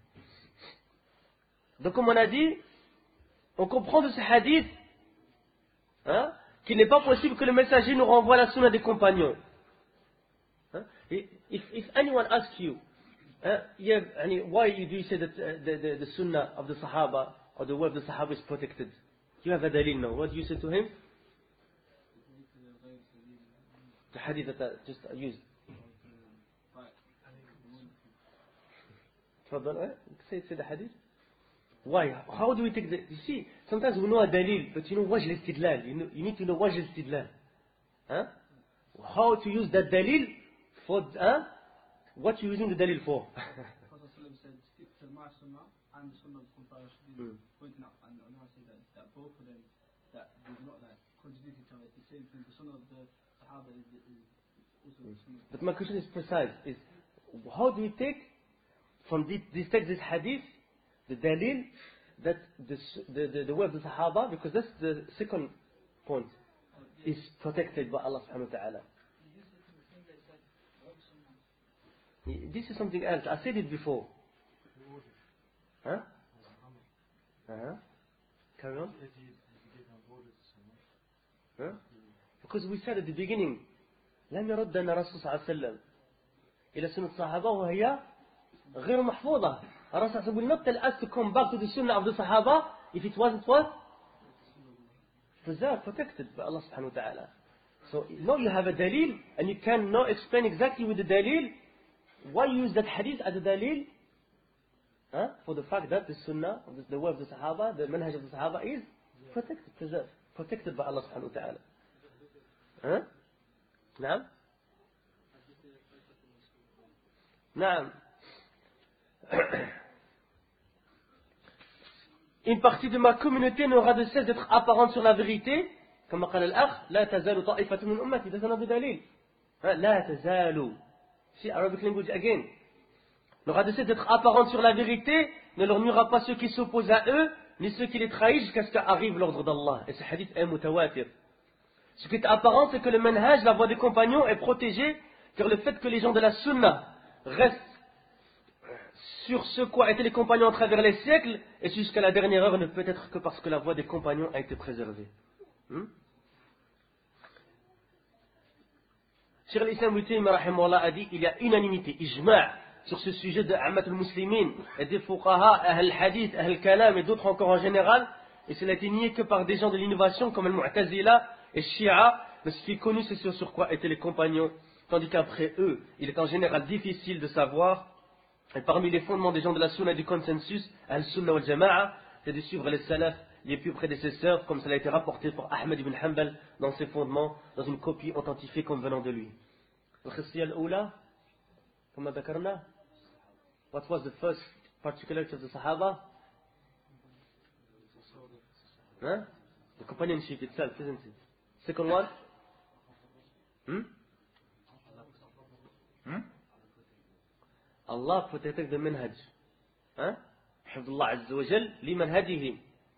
Donc comme on a dit, on comprend de ce hadith hein, qu'il n'est pas possible que le messager nous renvoie la sunna des compagnons. Hein? If, if anyone asks you, hein, yeah, why do you say that uh, the, the, the sunnah of the Sahaba or the word of the Sahaba is protected? You have a dalil now. What do you say to him? The hadith that I just used. تفضل. Say, say the hadith. Why? How do we take the... You see, sometimes we know a dalil, but you know wajh al-istidlal. You, know, you need to know wajh al-istidlal. Huh? How to use that dalil for... Huh? What you're using the dalil for. Prophet said, stick to my sunnah and the sunnah of the Khulafa, pointing out, and I say that, that both of them, that there's not like contradict each other. It's the same thing. The sunnah of the Sahaba is, is also the sunnah. But my question is precise. Is how do we take from this, this text, this hadith, the dalil, that the, the, the, the word of the Sahaba, because that's the second point, is protected by Allah subhanahu wa ta'ala. This is something else. I said it before. Huh? Uh-huh. Carry on. Huh? Because we said at the beginning, لم يردنا رسول صلى الله عليه وسلم. إلى سنة الصحابة وهي غير محفوظة. الرسول will not tell us to come back to the sunnah of the Sahaba if it wasn't what? Preserved, protected by Allah subhanahu wa ta'ala. So now you have a dalil and you can now explain exactly with the dalil why you use that hadith as a dalil huh? For the fact that the sunnah, the, the way of the Sahaba, the manhaj of the Sahaba is protected, preserved, protected by Allah subhanahu wa ta'ala. Huh? نعم نعم. Une partie de ma communauté n'aura de cesse d'être apparente sur la vérité, comme قال الأخ لا تزال طائفة من أمتي. That's another dalil. لا تزال. See Arabic language again. N'aura de cesse d'être apparente sur la vérité, ne leur nuira pas ceux qui s'opposent à eux, ni ceux qui les trahissent jusqu'à ce qu'arrive l'ordre d'Allah. Et ce hadith est mutawatir. Ce qui est apparent, c'est que le manhaj, la voie des compagnons, est protégée, car le fait que les gens de la sunna restent sur ce quoi étaient les compagnons à travers les siècles, et jusqu'à la dernière heure, ne peut être que parce que la voie des compagnons a été préservée. Hmm? Cheikh al-Islam Ibn Taymiyyah rahimahullah a dit il y a unanimité, ijma' sur ce sujet de Ammatul Muslimin et des fuqaha, Ahl Hadith, Ahl Kalam et d'autres encore en général, et cela été nié que par des gens de l'innovation comme Al-Mu'tazila et Shia, mais ce qui est connu c'est sur, sur quoi étaient les compagnons, tandis qu'après eux, il est en général difficile de savoir. Et parmi les fondements des gens de la sunna et du consensus, Al-Sunna wal Jama'a, c'est de suivre les salafs, les plus prédécesseurs, comme cela a été rapporté par Ahmed ibn Hanbal dans ses fondements, dans une copie authentifiée comme venant de lui. الخصية الأولى كما ذكرنا. What was the first particularity of the Sahaba? Huh? The companionship itself, isn't it? Second one? Hmm? Hmm? Allah protected the manhaj. ها؟ حفظ الله عز وجل لمنهجهم.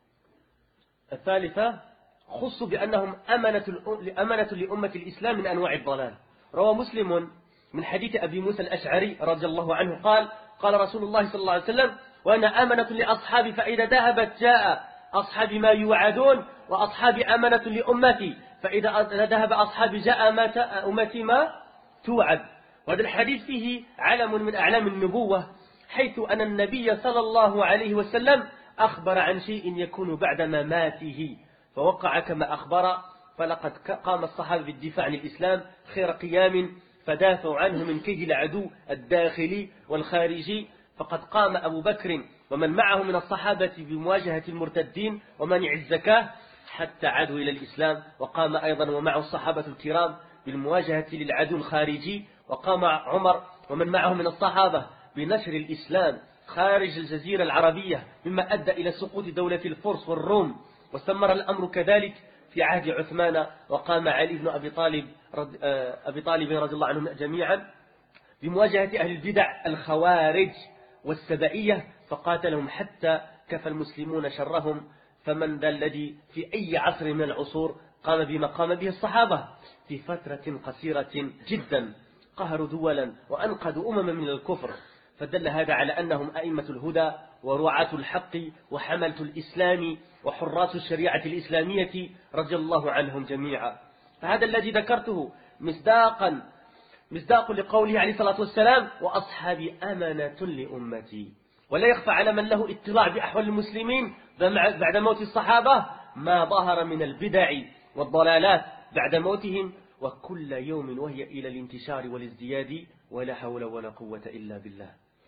الثالثة خصوا بأنهم أمانة أمانة لأمة الإسلام من أنواع الضلال. روى مسلم من حديث أبي موسى الأشعري رضي الله عنه قال قال رسول الله صلى الله عليه وسلم وأنا أمانة لأصحابي فإذا ذهبت جاء أصحابي ما يوعدون وأصحابي أمانة لأمتي فإذا ذهب أصحابي جاء أمتي ما توعد. وهذا الحديث فيه علم من أعلام النبوة حيث أن النبي صلى الله عليه وسلم أخبر عن شيء يكون بعد مماته فوقع كما أخبر فلقد قام الصحابة بالدفاع عن الإسلام خير قيام فدافعوا عنه من كيد العدو الداخلي والخارجي فقد قام أبو بكر ومن معه من الصحابة بمواجهة المرتدين ومنع الزكاة حتى عادوا إلى الإسلام وقام أيضا ومعه الصحابة الكرام بالمواجهة للعدو الخارجي وقام عمر ومن معه من الصحابة بنشر الإسلام خارج الجزيرة العربية مما أدى إلى سقوط دولة الفرس والروم واستمر الأمر كذلك في عهد عثمان وقام علي بن أبي طالب رضي, أبي طالب رضي الله عنهم جميعا بمواجهة أهل البدع الخوارج والسبائية فقاتلهم حتى كفى المسلمون شرهم فمن ذا الذي في أي عصر من العصور قام بما قام به الصحابة في فترة قصيرة جدا قهروا دولا وأنقذوا أمما من الكفر فدل هذا على أنهم أئمة الهدى ورعاة الحق وحملة الإسلام وحراس الشريعة الإسلامية رضي الله عنهم جميعا. فهذا الذي ذكرته مصداقا مصداق لقوله عليه الصلاة والسلام وأصحابي أمانة لأمتي. ولا يخفى على من له اطلاع بأحوال المسلمين بعد موت الصحابة ما ظهر من البدع والضلالات بعد موتهم وكل يوم وهي إلى الانتشار والازدياد ولا حول ولا قوة إلا بالله.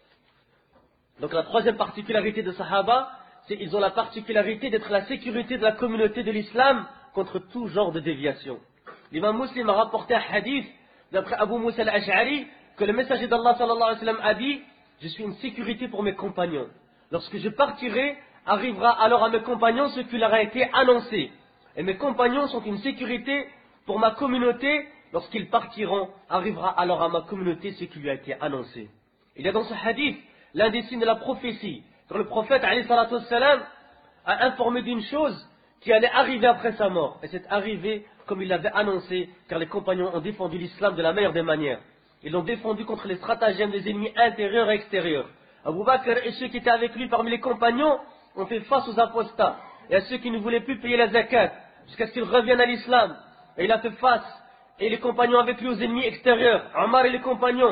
Donc la troisième particularité des Sahaba, c'est qu'ils ont la particularité d'être la sécurité de la communauté de l'islam contre tout genre de déviation. L'imam Muslim a rapporté un hadith d'après Abu Musa al-Ash'ari que le messager d'Allah sallallahu alayhi wa sallam a dit je suis une sécurité pour mes compagnons. Lorsque je partirai, arrivera alors à mes compagnons ce qui leur a été annoncé. Et mes compagnons sont une sécurité pour ma communauté. Lorsqu'ils partiront, arrivera alors à ma communauté ce qui lui a été annoncé. Il y a dans ce hadith l'un des signes de la prophétie. Quand le prophète alayhi salatu wassalam a informé d'une chose qui allait arriver après sa mort. Et c'est arrivé comme il l'avait annoncé, car les compagnons ont défendu l'islam de la meilleure des manières. Ils l'ont défendu contre les stratagèmes des ennemis intérieurs et extérieurs. Abu Bakr et ceux qui étaient avec lui parmi les compagnons ont fait face aux apostats et à ceux qui ne voulaient plus payer la zakat jusqu'à ce qu'ils reviennent à l'islam. Et il a fait face, et les compagnons avec lui aux ennemis extérieurs. Omar et les compagnons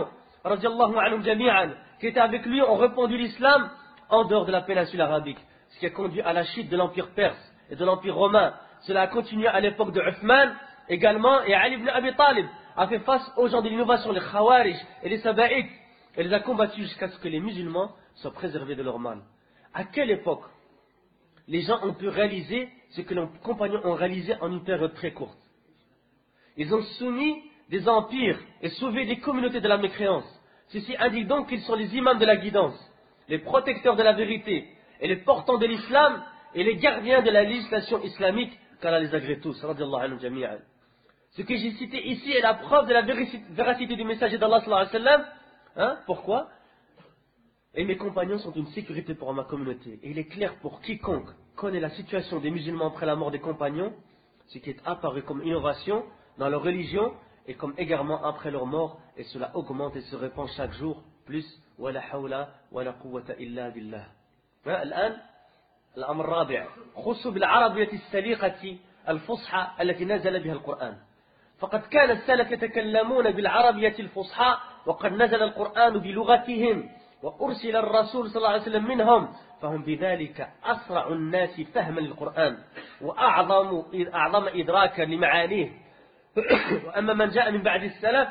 radiallahu anhum jami'an, qui étaient avec lui, ont répandu l'islam en dehors de la péninsule arabique. Ce qui a conduit à la chute de l'empire perse et de l'empire romain. Cela a continué à l'époque de Uthman également, et Ali ibn Abi Talib a fait face aux gens de l'innovation, les Khawarij et les Sabaïd, et les a combattus jusqu'à ce que les musulmans soient préservés de leur mal. À quelle époque les gens ont pu réaliser ce que leurs compagnons ont réalisé en une période très courte? Ils ont soumis des empires et sauvé des communautés de la mécréance. Ceci indique donc qu'ils sont les imams de la guidance, les protecteurs de la vérité, et les portants de l'islam, et les gardiens de la législation islamique, qu'Allah les agrée tous. Ce que j'ai cité ici est la preuve de la véracité du messager d'Allah sallallahu alayhi wa sallam. Hein? Pourquoi? Et mes compagnons sont une sécurité pour ma communauté. Et il est clair pour quiconque connaît la situation des musulmans après la mort des compagnons, ce qui est apparu comme innovation dans leur religion et comme égarement après leur mort, et cela augmente et se répand chaque jour plus. Wala hawla wala quwwata illa billah. الآن الأمر الرابع خص بالعربية السليقة الفصحى التي نزل بها القرآن. فقد كان السلف يتكلمون بالعربية الفصحى وقد نزل القرآن بلغتهم وأرسل الرسول صلى الله عليه وسلم منهم، فهم بذلك أسرع الناس فهما للقرآن وأعظم أعظم إدراكا لمعانيه. وأما من جاء من بعد السلف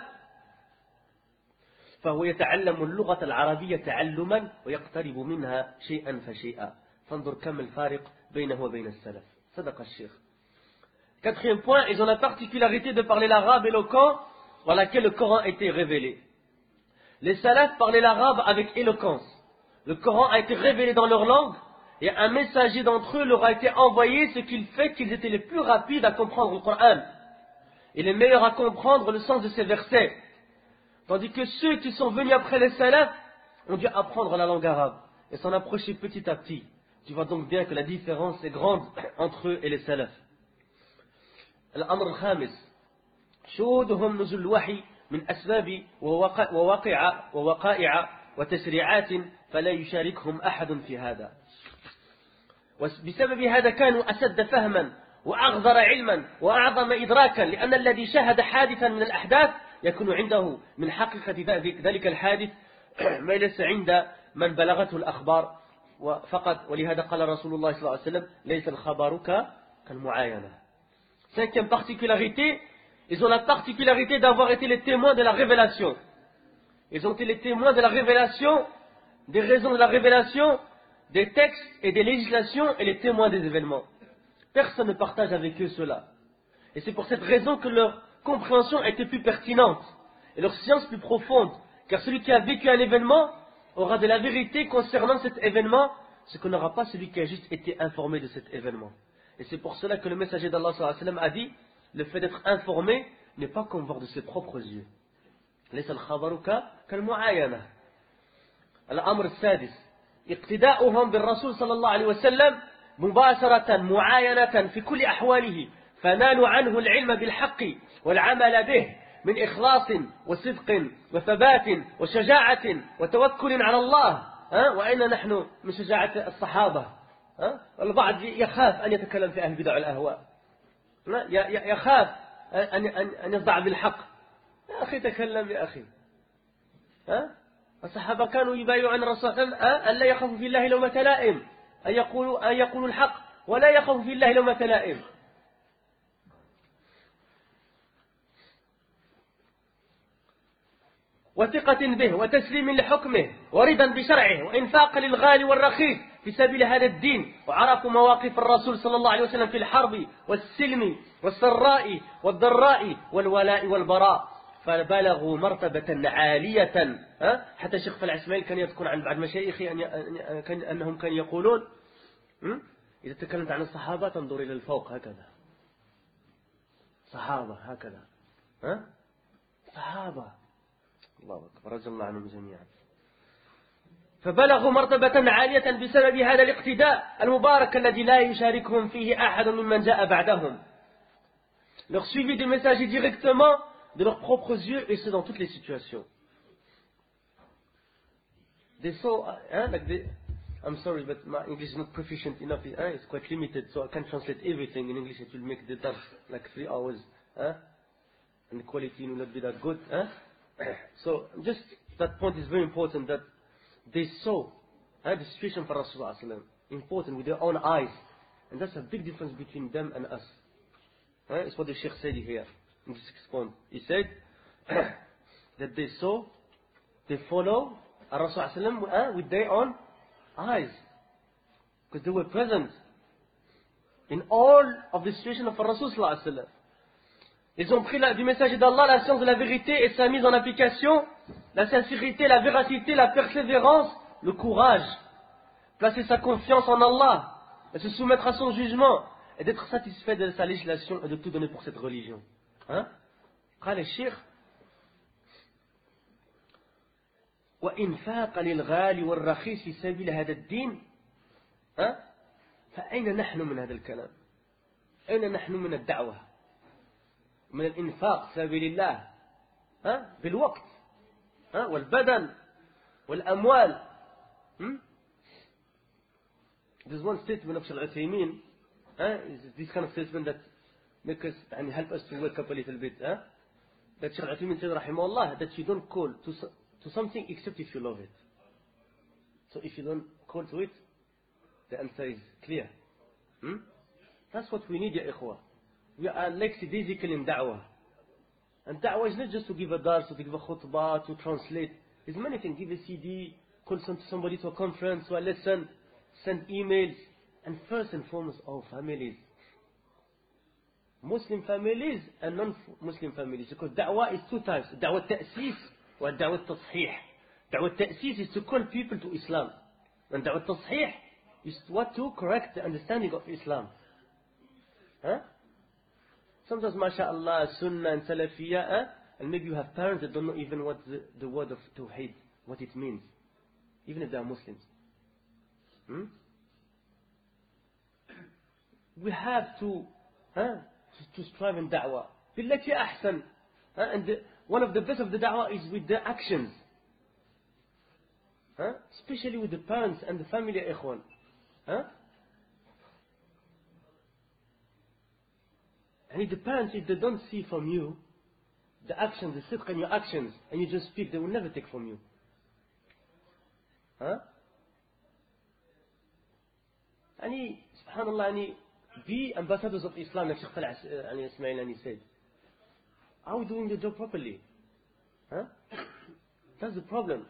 فهو يتعلم اللغة العربية تعلما ويقترب منها شيئا فشيئا. فانظر كم الفارق بينه وبين السلف. صدق الشيخ. Quatrième point, ils ont la particularité de parler l'arabe éloquent dans laquelle le Coran a été révélé. Les salafs parlaient l'arabe avec éloquence. Le Coran a été révélé dans leur langue et un messager d'entre eux leur a été envoyé, ce qui fait qu'ils étaient les plus rapides à comprendre le Coran et les meilleurs à comprendre le sens de ces versets. Tandis que ceux qui sont venus après les salafs ont dû apprendre la langue arabe et s'en approcher petit à petit. Tu vois donc bien que la différence est grande entre eux et les salafs. الأمر الخامس شهودهم نزول الوحي من أسباب وواقع ووقائع وتشريعات فلا يشاركهم أحد في هذا. وبسبب هذا كانوا أسد فهما وأغزر علما وأعظم إدراكا، لأن الذي شاهد حادثا من الأحداث يكون عنده من حقيقة ذلك الحادث ما ليس عند من بلغته الأخبار فقط. ولهذا قال رسول الله صلى الله عليه وسلم ليس الخبر كالمعاينة. Cinquième particularité, ils ont la particularité d'avoir été les témoins de la révélation. Ils ont été les témoins de la révélation, des raisons de la révélation, des textes et des législations, et les témoins des événements. Personne ne partage avec eux cela. Et c'est pour cette raison que leur compréhension était plus pertinente et leur science plus profonde. Car celui qui a vécu un événement aura de la vérité concernant cet événement, ce que n'aura pas celui qui a juste été informé de cet événement. Et c'est pour cela que le messager d'Allah sallallahu alayhi wa sallam a dit, le fait d'être informé n'est pas comme voir de ses propres yeux. ليس الخبر كالمعاينة. الأمر السادس اقتداؤهم بالرسول صلى الله عليه وسلم مباشرة معاينة في كل أحواله، فنالوا عنه العلم بالحق والعمل به من إخلاص وصدق وثبات وشجاعة وتوكل على الله. وأين نحن من شجاعة الصحابة؟ البعض يخاف أن يتكلم في أهل البدع والأهواء، يخاف أن يصدع بالحق. يا أخي تكلم يا أخي. الصحابة كانوا يبايعون الرسول صلى الله عليه وسلم أن لا يخافوا في الله لومة لائم، أن يقولوا أن يقولوا الحق ولا يخافوا في الله لومة لائم. وثقة به وتسليم لحكمه ورضا بشرعه وإنفاق للغالي والرخيص في سبيل هذا الدين. وعرفوا مواقف الرسول صلى الله عليه وسلم في الحرب والسلم والسراء والضراء والولاء والبراء، فبلغوا مرتبة عالية. حتى الشيخ فلع إسماعيل كان يذكر عن بعض مشايخه أن أنهم كانوا يقولون إذا تكلمت عن الصحابة تنظر إلى الفوق هكذا، صحابة هكذا، ها صحابة الله أكبر رضي الله عنهم جميعا. فبلغوا مرتبة عالية بسبب هذا الاقتداء المبارك الذي لا يشاركهم فيه أحد ممن جاء بعدهم. Leur suivi des messages directement de leurs propres yeux, et ce dans toutes les situations. They saw, uh, like they, I'm sorry, but my English is not proficient enough. Uh, it's quite limited, so I can't translate everything in English. It will make the dars like three hours, uh, and the quality will not be that good. Uh. So just that point is very important, that they saw uh, the situation for Rasulullah important with their own eyes. And that's a big difference between them and us. Uh, it's what the Sheikh said here in the sixth point. He said that they saw, they follow Rasulullah uh, with their own eyes. Because they were present in all of the situation of Rasulullah. Ils ont pris la, du message d'Allah la science de la vérité et sa mise en application, la sincérité, la véracité, la persévérance, le courage, placer sa confiance en Allah, et se soumettre à son jugement, et d'être satisfait de sa législation et de tout donner pour cette religion. Hein? قال الشيخ وإنفاق للغالي والرخيص في سبيل هذا الدين ها؟ فأين نحن من هذا الكلام؟ أين نحن من الدعوة؟ من الإنفاق في سبيل الله ها؟ بالوقت ها؟ والبدن والأموال. hmm? There's one statement of Shaykh Al-Uthaymeen, huh? This kind of statement that makes us and help us to wake up a little bit. Huh? That Shaykh Al-Uthaymeen said, rahimahullah, that you don't call to, to something except if you love it. So if you don't call to it, the answer is clear. Hmm? That's what we need, ya ikhwah. We are lackadaisical in da'wah. And da'wah is not just to give a dars, to give a khutbah, to translate. There's many things. Give a C D, call somebody to a conference, to a lesson, send emails. And first and foremost, our families. Muslim families and non-Muslim families. Because da'wah is two types. Da'wah ta'sis or da'wah tasheeh. Da'wah ta'sis is to call people to Islam. And da'wah tasheeh is what to correct the understanding of Islam. Huh? Sometimes, mashallah, sunnah and salafiyah, huh? And maybe you have parents that don't know even what the, the word of tawheed, what it means, even if they are Muslims. Hmm? We have to, huh, to, to strive in da'wah. Billati ahsan. Huh? And the, one of the best of the da'wah is with the actions. Huh? Especially with the parents and the family, ikhwan. Huh? And if the parents, if they don't see from you the actions, the sidq in your actions, and you just speak, they will never take from you. Huh? And subhanallah, and be ambassadors of Islam, like Shaykh Ismail said. Are we doing the job properly? Huh? That's the problem.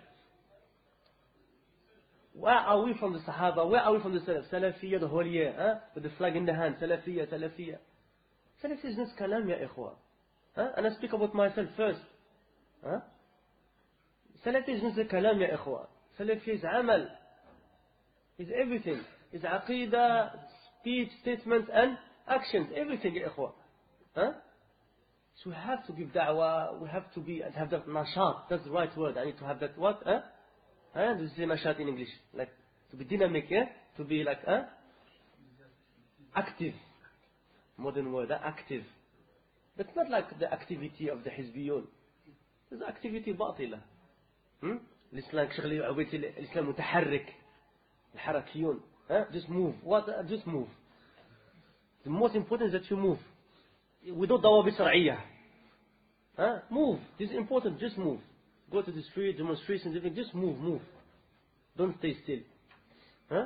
Where are we from the Sahaba? Where are we from the Salaf? Salafiyya, the whole year, huh? With the flag in the hand. Salafiyya, Salafiyya. Salafi is not kalam, ya ikhwa. Huh? And I speak about myself first. Huh? Salafi is not kalam, ya ikhwa. Salafi is amal. Is everything. Is aqidah, speech, statements, and actions. Everything, ya ikhwa. Huh? So we have to give da'wah. We have to be and have that nashat. That's the right word. I need to have that what? Huh? Huh? This is nashat in English. Like to be dynamic, yeah? To be like huh? Active. Modern word, active. That's not like the activity of the Hizbiyun. It's activity باطلة. Hmm? الإسلام شغلي عبيت الإسلام متحرك. الحركيون. Huh? Just move. What? Uh, just move. The most important is that you move. Without ضوابط شرعية. Huh? Move. This is important. Just move. Go to the street, demonstrations, everything. Just move, move. Don't stay still. Huh?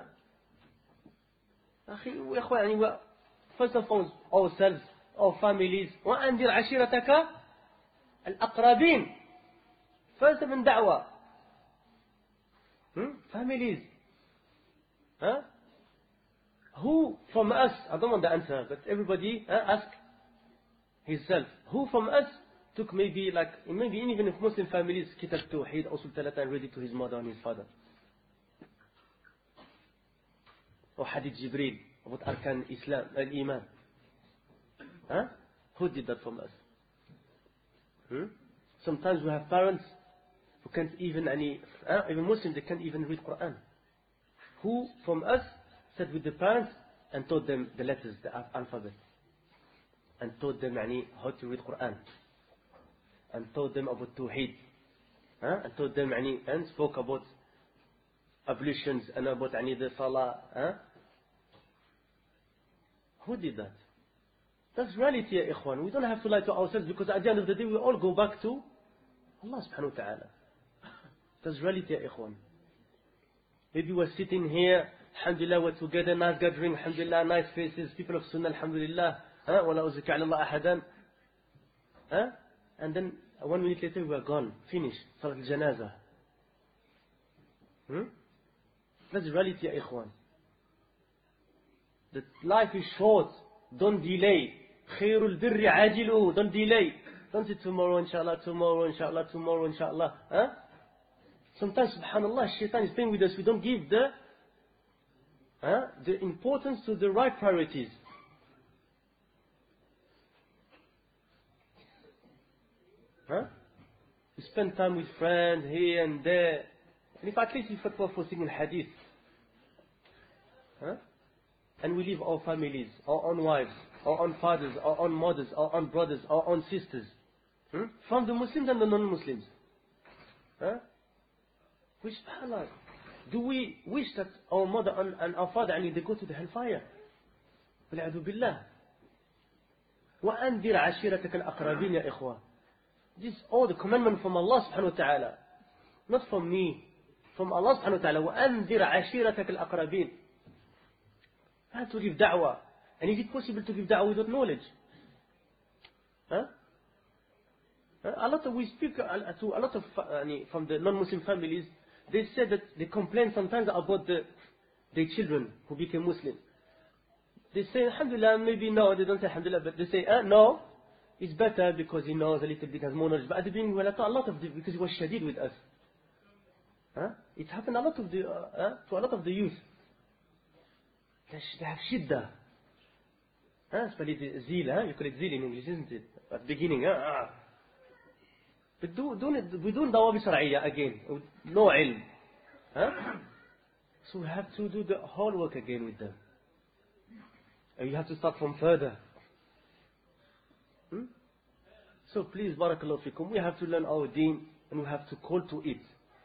أخي وإخوة يعني first of all, ourselves, our families. وأنذر عشيرتك الأقربين. First of all, da'wah. Hmm? Families. Huh? Who from us, I don't want the answer, but everybody huh, ask himself. Who from us took maybe like, maybe even if Muslim families, Kitab Tawheed, Usul Talata, and read it to his mother and his father. Or Hadith Jibreel, about Arkan Islam, Al-Iman. Huh? Who did that from us? Hmm? Sometimes we have parents who can't even, any, uh, even Muslims, they can't even read Quran. Who from us sat with the parents and taught them the letters, the alphabet, and taught them يعني, how to read Quran, and taught them about Tawheed, huh? And taught them يعني, and spoke about ablutions and about يعني, the Salah. Huh? Who did that? That's reality, ya ikhwan. We don't have to lie to ourselves because at the end of the day we all go back to Allah subhanahu wa ta'ala. That's reality يا إخوان. Maybe we're sitting here, alhamdulillah, we're together, nice gathering, alhamdulillah, nice faces, people of Sunnah, alhamdulillah, huh? ولا أزكى على الله أحدا, huh? And then one minute later we are gone, finished, صلاة الجنازة. Hmm? That's reality يا إخوان. The life is short, don't delay. خير البر عاجله, don't delay. Don't say tomorrow, inshallah, tomorrow, inshallah, tomorrow, inshallah. Huh? Sometimes, subhanallah, shaitan is playing with us. We don't give the, huh, the importance to the right priorities. Huh? We spend time with friends here and there. And if at least we fatwa for singing hadith. Huh? And we leave our families, our own wives, our own fathers, our own mothers, our own brothers, our own sisters. Hmm? From the Muslims and the non-Muslims. Huh? Which, subhanAllah, do we wish that our mother and, and our father, and they go to the hellfire? والعياذ بالله. وأنذر عشيرتك الأقربين يا إخوة. This is all the commandment from Allah subhanahu wa ta'ala. Not from me. From Allah subhanahu wa ta'ala. وأنذر عشيرتك الأقربين. I have to give da'wah. And is it possible to give da'wah without knowledge? Huh? A lot of, we speak to a lot of, uh, from the non-Muslim families, they say that they complain sometimes about the, their children who became Muslim. They say, alhamdulillah, maybe no, they don't say alhamdulillah, but they say, ah, no, it's better because he knows a little bit, has more knowledge. But at the beginning, well, a lot of the, because he was shadid with us. Huh? It happened a lot of the, uh, uh, to a lot of the youth. They have shiddah. Huh? Spell it zeal, huh? You call it zeal in English, isn't it? At the beginning, huh? بدون ضوابط شرعية again, no علم. Huh? So we have to do the whole work again with them. And you have to start from further. Hmm? So please, barakallahu fikum, we have to learn our deen and we have to call to it.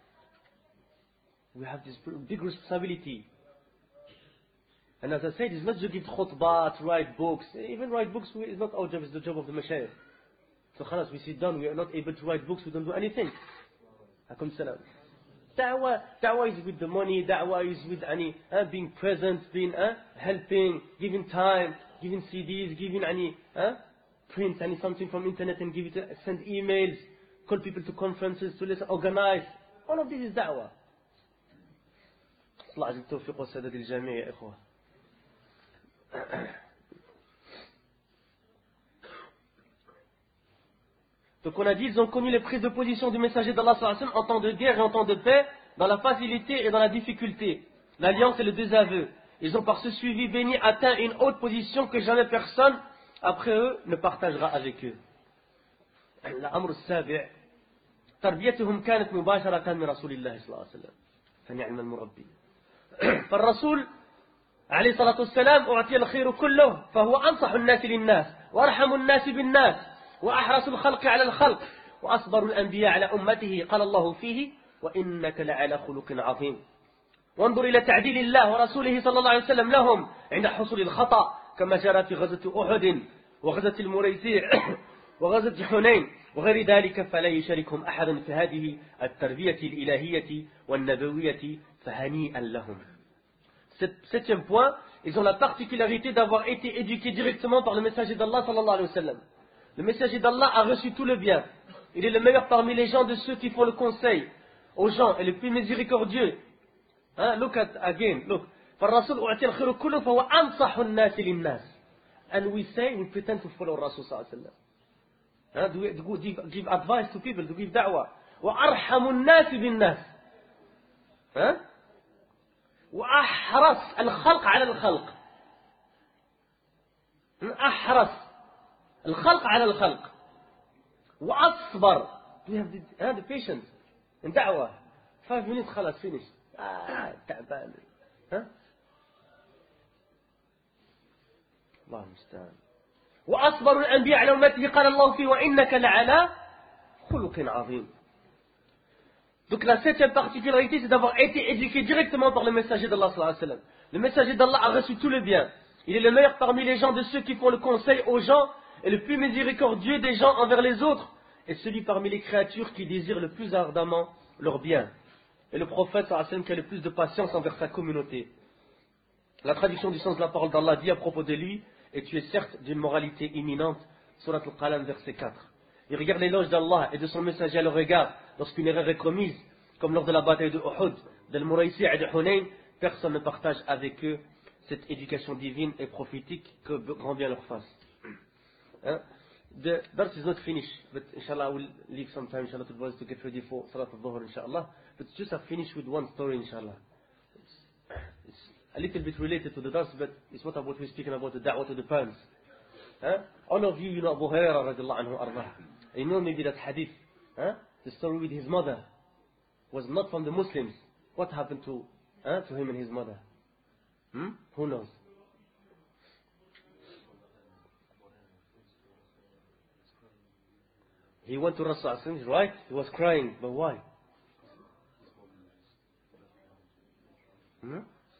We have this big responsibility. And as I said, it's not to give khutbah, to write books. Even write books is not our job, it's the job of the mashayikh. So khalas, we sit down, we are not able to write books, we don't do anything. Akum salam. Da'wah, da'wah is with the money, da'wah is with any, uh, being present, being uh, helping, giving time, giving C Ds, giving any, uh, print any something from internet and give it, uh, send emails, call people to conferences, to listen, organize. All of this is da'wah. Allah azza tawfiq wa sadad al-jami' ya ikhwah. Donc on a dit, ils ont connu les prises de position du messager d'Allah sallallahu alayhi wa sallam en temps de guerre et en temps de paix, dans la facilité et dans la difficulté, l'alliance et le désaveu. Ils ont par ce suivi béni atteint une haute position que jamais personne après eux ne partagera avec eux. الأمر السابع تربيتهم كانت مباشرة من رسول الله صلى الله عليه وسلم فنعم المربي. فالرسول عليه الصلاة والسلام أعطي الخير كله فهو أنصح الناس للناس وأرحم الناس بالناس وأحرص الخلق على الخلق وأصبر الأنبياء على أمته قال الله فيه وإنك لعلى خلق عظيم. وانظر إلى تعديل الله ورسوله صلى الله عليه وسلم لهم عند حصول الخطأ كما جرى في غزوة أحد وغزوة المريسيع وغزوة حنين وغير ذلك فلا يشاركهم أحد في هذه التربية الإلهية والنبوية فهنيئا لهم. Septième point, ils ont la particularité d'avoir été éduqués directement par le messager d'Allah sallallahu alayhi wa sallam. Le messager d'Allah a reçu tout le bien. Il est le meilleur parmi les gens de ceux qui font le conseil aux gens et le plus miséricordieux. Hein? Look at again, look. فالرسول أعطي الخير كله فهو أنصح الناس للناس. And we say, we pretend to follow Rasul sallallahu alayhi wa sallam. Hein? Do we do give, give advice to people, to give da'wah. وأرحم الناس بالناس. Hein? وأحرص الخلق على الخلق. أحرص الخلق على الخلق. وأصبر. We have the, uh, the patience in da'wah. Five minutes خلاص finish. آه تعبان. ها؟ الله المستعان. وأصبر الأنبياء على أمته قال الله فيه وإنك لعلى خلق عظيم. Donc la septième particularité, c'est d'avoir été éduqué directement par le messager d'Allah sallallahu alayhi wa sallam. Le messager d'Allah a reçu tout le bien. Il est le meilleur parmi les gens de ceux qui font le conseil aux gens et le plus miséricordieux des gens envers les autres et celui parmi les créatures qui désirent le plus ardemment leur bien. Et le prophète sallallahu alayhi wa sallam qui a le plus de patience envers sa communauté. La traduction du sens de la parole d'Allah dit à propos de lui, et tu es certes d'une moralité imminente, Surat Al-Qalam, verset quatre. Il regarde l'éloge d'Allah et de son messager à leur regard lorsqu'une erreur est commise, comme lors de la bataille de Uhud, d'Al-Muraïsi et de Hunayn. Personne ne partage avec eux cette éducation divine et prophétique que grand bien leur fasse. Hein? The verse is not finished, but inshallah I will leave some time inshallah to the boys to get ready for Salat al-Dhuhr inshallah. But just I finish with one story inshallah. It's, it's a little bit related to the dars, but it's what about we're speaking about the da'wah to the parents. Huh? All of you, you know Abu Hurairah radiallahu anhu ardah. You know maybe that hadith, huh? The story with his mother was not from the Muslims. What happened to, huh? to him and his mother? Hmm? Who knows? He went to Rasulullah, right? He was crying, but why? Hmm?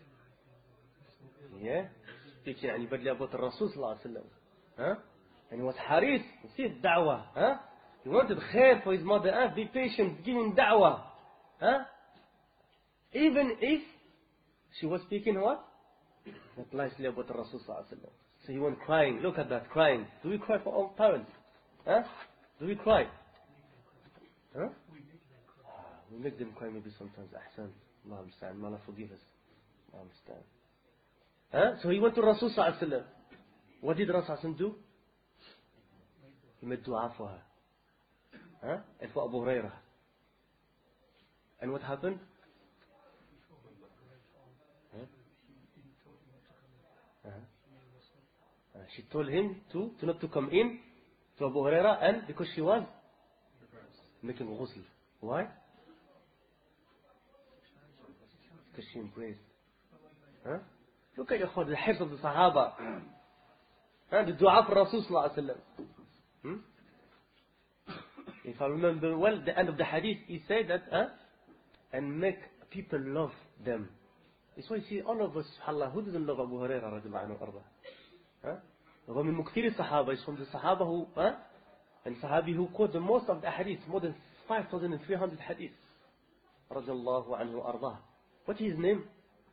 Yeah? Speaking يعني بدل about الرسول صلى الله عليه وسلم. Huh? And he was حريص. You see da'wah. Huh? He wanted khair for his mother. Huh? Be patient, give him da'wah. Huh? Even if she was speaking what? Not nicely about the Rasul صلى الله عليه وسلم. So he went crying. Look at that, crying. Do we cry for our parents? Huh? Do we cry? Huh? We make them cry maybe sometimes. Ahsan. Allah understand. Allah forgive us. Allah understand. Huh? So he went to Rasul sallallahu alaihi wasallam. What did Rasul sallallahu alaihi wasallam do? He made dua for her. Huh? And for Abu Hurairah. And what happened? Huh? Uh-huh. Uh, she told him to, to not to come in to Abu Hurairah, and because she was making ghusl. Why? Because she embraced. Huh? Look at your the hirs of the Sahaba. And the dua for Rasul sallallahu alaihi wasallam. Hmm? If I remember well, the end of the hadith, he said that, huh? And make people love them. That's why you see all of us, subhanAllah, who doesn't love Abu Hurairah radiallahu anhu arda? Huh? ومن مكثير الصحابة is from the Sahaba who, huh? And Sahabi who quote the most of the hadith, more than five thousand three hundred hadith. Radiallahu anhu arda. What is his name?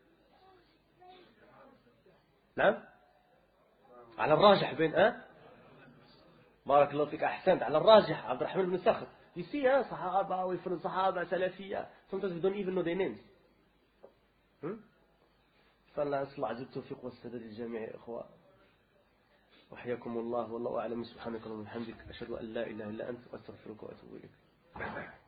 نعم على الراجح بين أه بارك الله فيك أحسنت على الراجح عبد الرحمن بن سخر. You see ها صحابة ويفرن صحابة سلفية. Sometimes we don't even know their names. hmm? فالله أسأل الله عز التوفيق والسداد للجميع يا إخوة. وحياكم الله والله أعلم. سبحانك اللهم وبحمدك أشهد أن لا إله إلا أنت وأستغفرك وأتوب إليك.